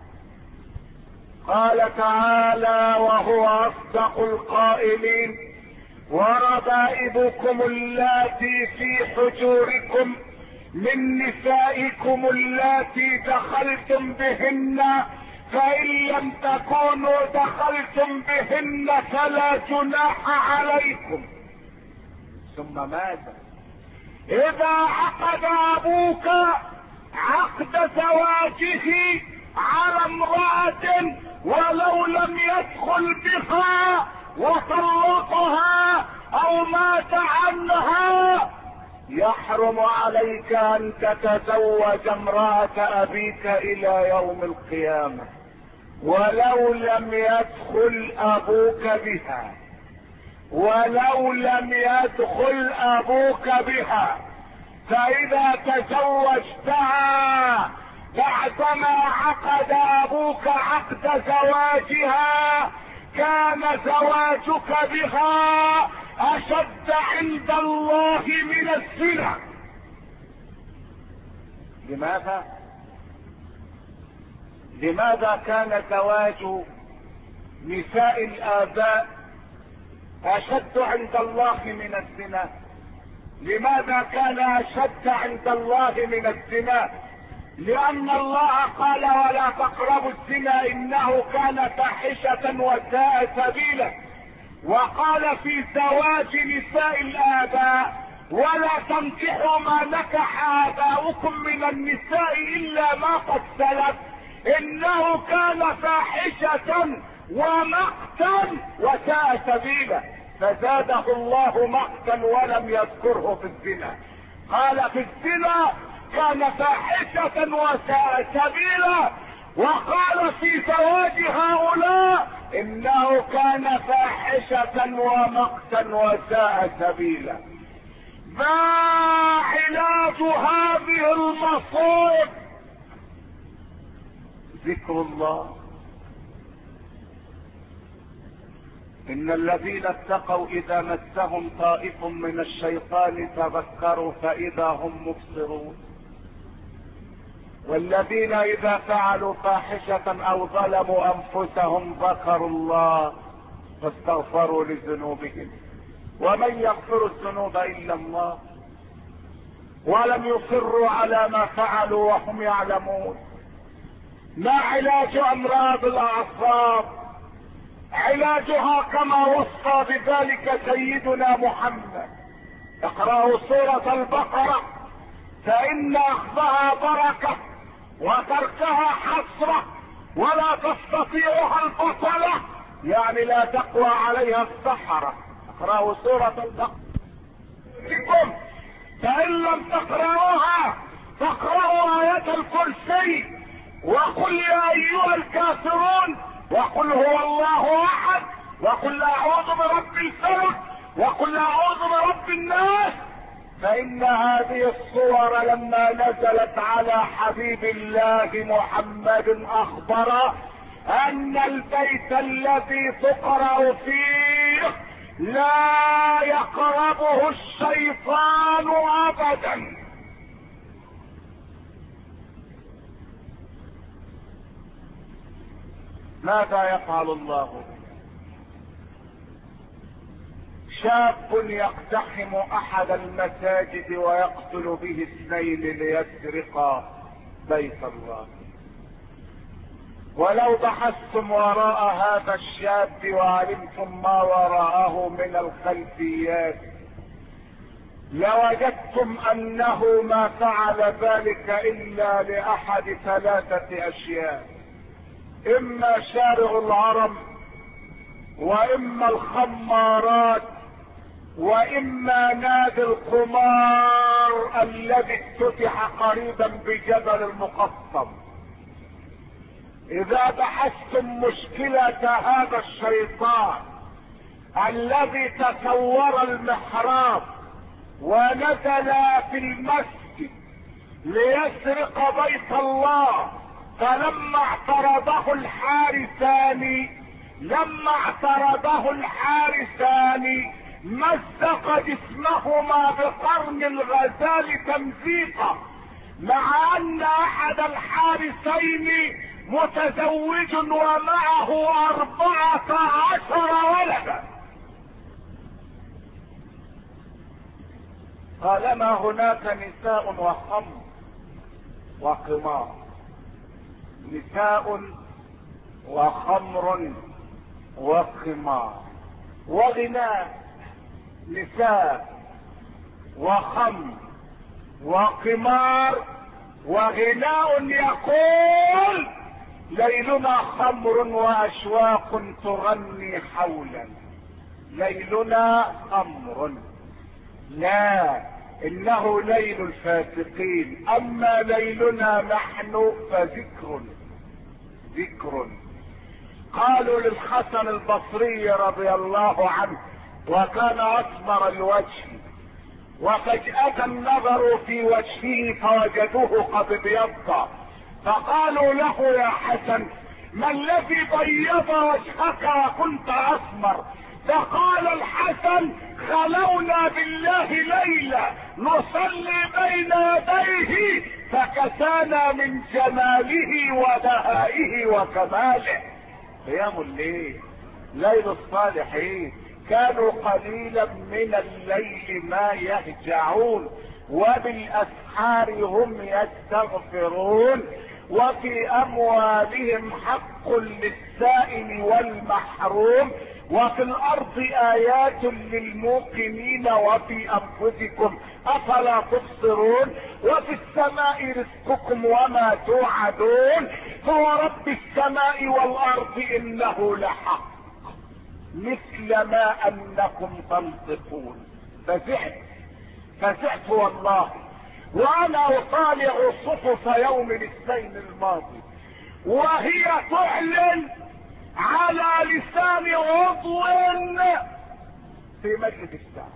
Speaker 1: قال تعالى وهو اصدق القائلين وربائبكم اللاتي في حجوركم من نسائكم اللاتي دخلتم بهن فإن لم تكونوا دخلتم بهن فلا جناح عليكم. ثم ماذا؟ إذا عقد أبوك عقد زواجه على امرأة ولو لم يدخل بها وطلقها أو مات عنها يحرم عليك ان تتزوج امرأة ابيك الى يوم القيامة ولو لم يدخل ابوك بها ولو لم يدخل ابوك بها. فاذا تزوجتها بعدما عقد ابوك عقد زواجها كان زواجك بها اشد عند الله من الزنا. لماذا؟ لماذا كان زواج نساء الاباء اشد عند الله من الزنا؟ لماذا كان اشد عند الله من الزنا؟ لان الله قال ولا تقربوا الزنا انه كان فاحشة وساء سبيلا. وقال في زواج نساء الآباء ولا تنكحوا ما نكح آباؤكم من النساء إلا ما قد سلف إنه كان فاحشة ومقتا وساء سبيلا. فزاده الله مقتا ولم يذكره في الزنا. قال في الزنا كان فاحشة وساء سبيلا وقال في زواج هؤلاء انه كان فاحشة ومقتا وساء سبيلا. ما علاج هذه المصائب؟ ذكر الله. ان الذين اتقوا اذا مسهم طائف من الشيطان تذكروا فاذا هم مبصرون. والذين اذا فعلوا فاحشة او ظلموا انفسهم ذكروا الله فاستغفروا لذنوبهم ومن يغفر الذنوب الا الله ولم يصروا على ما فعلوا وهم يعلمون. ما علاج امراض الاعصاب؟ علاجها كما وصى بذلك سيدنا محمد. اقرأوا سورة البقرة فان اخذها بركة وتركها حسرة ولا تستطيعها البطلة، يعني لا تقوى عليها السحرة. اقرأوا سورة البقرة فان لم تقرأوها فاقرأوا آية الكرسي وقل يا ايها الكافرون وقل هو الله احد وقل اعوذ برب الفلق وقل اعوذ برب الناس. فان هذه الصور لما نزلت على حبيب الله محمد اخبر ان البيت الذي تقرأ فيه لا يقربه الشيطان ابدا. ماذا يفعل الله؟ شاب يقتحم احد المساجد ويقتل به اثنين ليسرقا بيت الله. ولو بحثتم وراء هذا الشاب وعلمتم ما وراءه من الخلفيات لوجدتم انه ما فعل ذلك الا لاحد ثلاثة اشياء: اما شارع العرب، واما الخمارات، واما نادي القمار الذي افتتح قريبا بجبل المقطم. اذا بحثتم مشكلة هذا الشيطان الذي تصور المحراب ونزل في المسجد ليسرق بيت الله، فلما اعترضه الحارسان لما اعترضه الحارسان مزق جسمهما بقرن الغزال تمزيقا، مع ان احد الحارسين متزوج ومعه اربعة عشر ولدا. طالما هناك نساء وخمر وقمار، نساء وخمر وقمار وغناء، نساء وخمر وقمار وغناء، يقول ليلنا خمر واشواق تغني حولا. ليلنا خمر، لا، انه ليل الفاسقين، اما ليلنا نحن فذكر ذكر. قالوا للحسن البصري رضي الله عنه، وكان اسمر الوجه، وفجأة نظروا في وجهه فوجدوه قد ابيض، فقالوا له: يا حسن، ما الذي بيض وجهك وكنت اسمر؟ فقال الحسن: خلونا بالله ليلة نصلي بين يديه فكسانا من جماله ودهائه وكماله. قيام الليل، ليل الصالحين، كانوا قليلا من الليل ما يهجعون، وبالاسحار هم يستغفرون، وفي اموالهم حق للسائل والمحروم، وفي الارض ايات للموقنين، وفي انفسكم افلا تبصرون، وفي السماء رزقكم وما توعدون، فورب السماء والارض انه لحق مثل ما انكم تنطقون. فزعت فزعت والله وانا اطالع صفوف يوم الاثنين الماضي وهي تعلن على لسان عضو في مجلس الشعب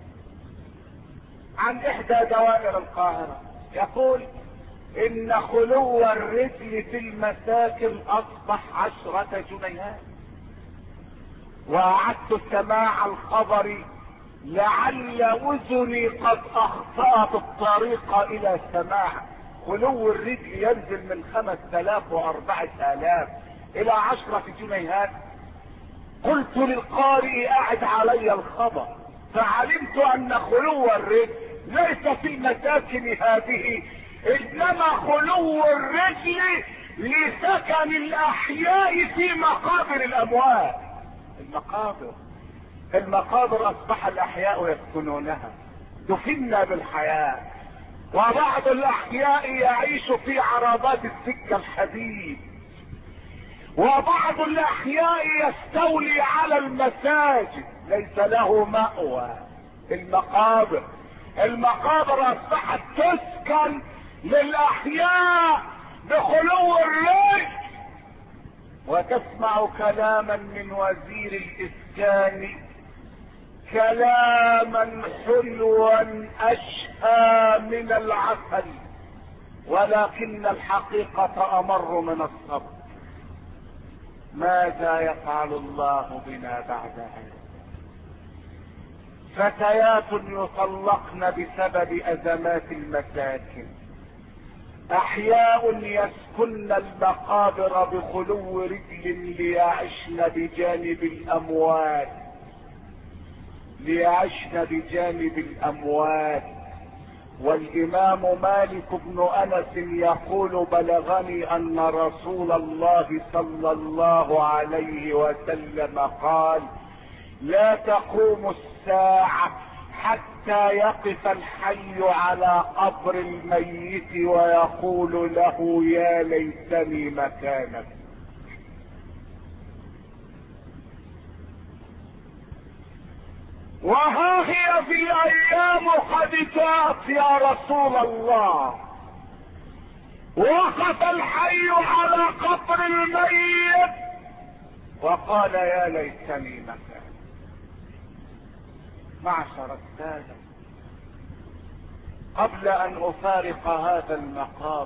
Speaker 1: عن احدى دوائر القاهرة، يقول ان خلو الرجل في المساكن اصبح عشرة جنيهات. واعدت سماع الخبر لعل اذني قد اخطأت الطريق الى سماع. خلو الرجل ينزل من خمس تلاف واربعة الاف الى عشرة جنيهات. قلت للقارئ اعد علي الخبر، فعلمت ان خلو الرجل ليس في المساكن هذه، انما خلو الرجل لسكن الاحياء في مقابر الاموات. المقابر المقابر اصبح الاحياء يسكنونها، دفنا بالحياة، وبعض الاحياء يعيش في عربات السكة الحديد، وبعض الاحياء يستولي على المساجد، ليس له مأوى. المقابر المقابر اصبحت تسكن للاحياء بخلو الرجل. وتسمع كلاما من وزير الاسكان، كلاما حلوا اشهى من العسل، ولكن الحقيقة امر من الصبر. ماذا يفعل الله بنا بعد هذا؟ فتيات يطلقن بسبب ازمات المساكن، احياء يسكن المقابر بخلو رجل ليعشن بجانب الاموات، ليعشن بجانب الاموات. والامام مالك بن انس يقول بلغني ان رسول الله صلى الله عليه وسلم قال لا تقوم الساعة حتى يقف الحي على قبر الميت ويقول له يا ليتني مكانك. وها هي في الايام قد جاءت يا رسول الله. وقف الحي على قبر الميت وقال يا ليتني مكانك. معشر السادة، قبل ان افارق هذا المقام،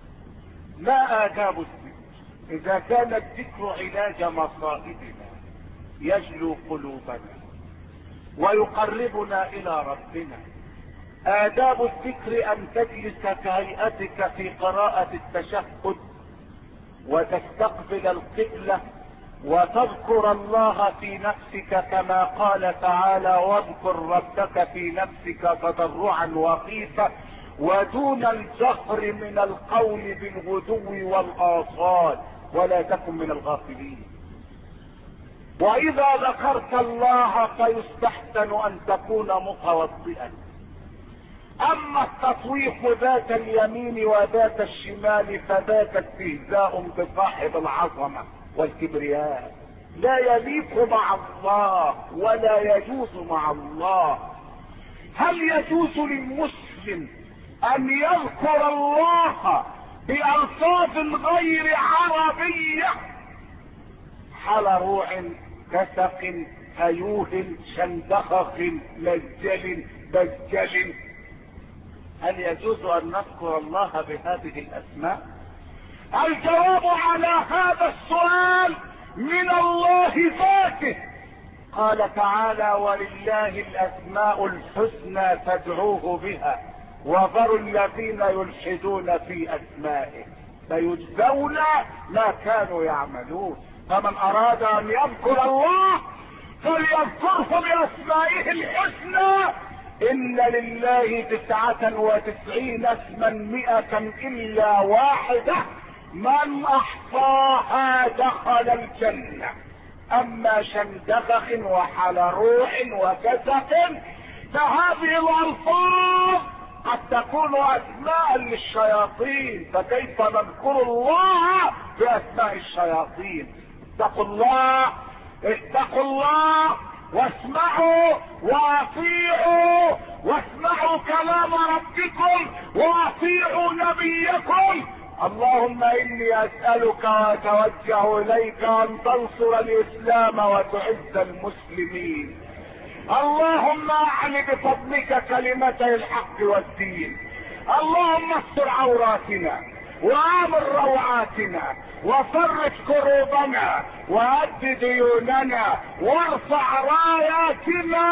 Speaker 1: ما آداب الذكر؟ اذا كان الذكر علاج مصائبنا يجلو قلوبنا ويقربنا الى ربنا، آداب الذكر ان تجلس كهيئتك في قراءة التشهد وتستقبل القبلة وتذكر الله في نفسك كما قال تعالى واذكر ربك في نفسك تضرعا وخيفة ودون الجهر من القول بالغدو والآصال ولا تكن من الغافلين. واذا ذكرت الله فيستحسن ان تكون متوضئا. اما التطويف ذات اليمين وذات الشمال فذاك استهزاء بصاحب العظمة والكبرياء، لا يليق مع الله ولا يجوز مع الله. هل يجوز للمسلم ان يذكر الله بألفاظ غير عربية؟ حلروع، كسق، هيوه، شندخخ، لجل، دجل، هل يجوز ان نذكر الله بهذه الاسماء؟ الجواب على هذا السؤال من الله ذاته. قال تعالى ولله الاسماء الحسنى فادعوه بها وذروا الذين يلحدون في اسمائه فيجزون ما كانوا يعملون. فمن اراد ان يذكر الله فليذكره باسمائه الحسنى. ان لله تسعة وتسعين اسما مئة الا واحدة من احصاها دخل الجنة. اما شندخخ وحلروح وكسف فهذه الالفاظ قد تكون اسماء للشياطين، فكيف نذكر الله باسماء الشياطين؟ اتقوا الله، اتقوا الله واسمعوا واطيعوا، واسمعوا كلام ربكم واطيعوا نبيكم. اللهم اني اسألك واتوجه اليك ان تنصر الاسلام وتعز المسلمين. اللهم اعل بفضلك كلمتي الحق والدين. اللهم استر عوراتنا وامن روعاتنا وفرج كروبنا وأد ديوننا وارفع راياتنا.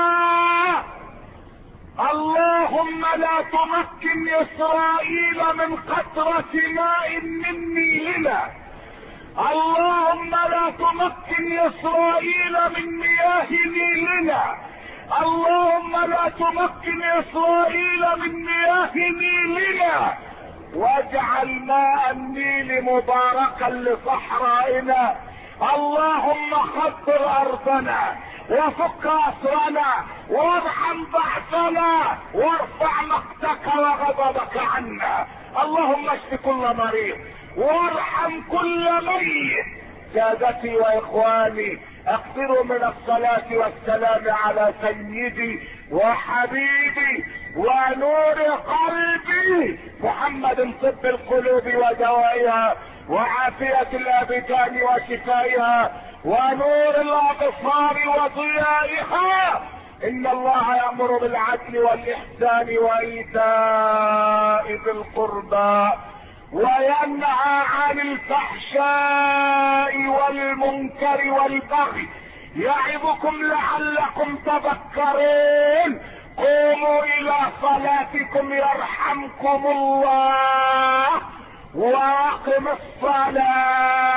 Speaker 1: اللهم لا تمكن اسرائيل من قطرة ماء من نيلنا. اللهم لا تمكن اسرائيل من مياه نيلنا. اللهم لا تمكن اسرائيل من مياه نيلنا. واجعل ماء النيل مباركا لصحرائنا. اللهم خطر ارضنا وفك اسرنا وارحم بعثنا وارفع مقتك وغضبك عنا. اللهم اشف كل مريض وارحم كل ميت. سادتي واخواني، اكثروا من الصلاة والسلام على سيدي وحبيبي ونور قلبي محمد، طب القلوب ودوائها وعافية الابدان وشفائها ونور الابصار وضيائها. ان الله يأمر بالعدل والاحسان وايتاء ذي القربى وينهى عن الفحشاء والمنكر والبغي يعظكم لعلكم تذكرون. قوموا الى صلاتكم يرحمكم الله واقم الصلاة.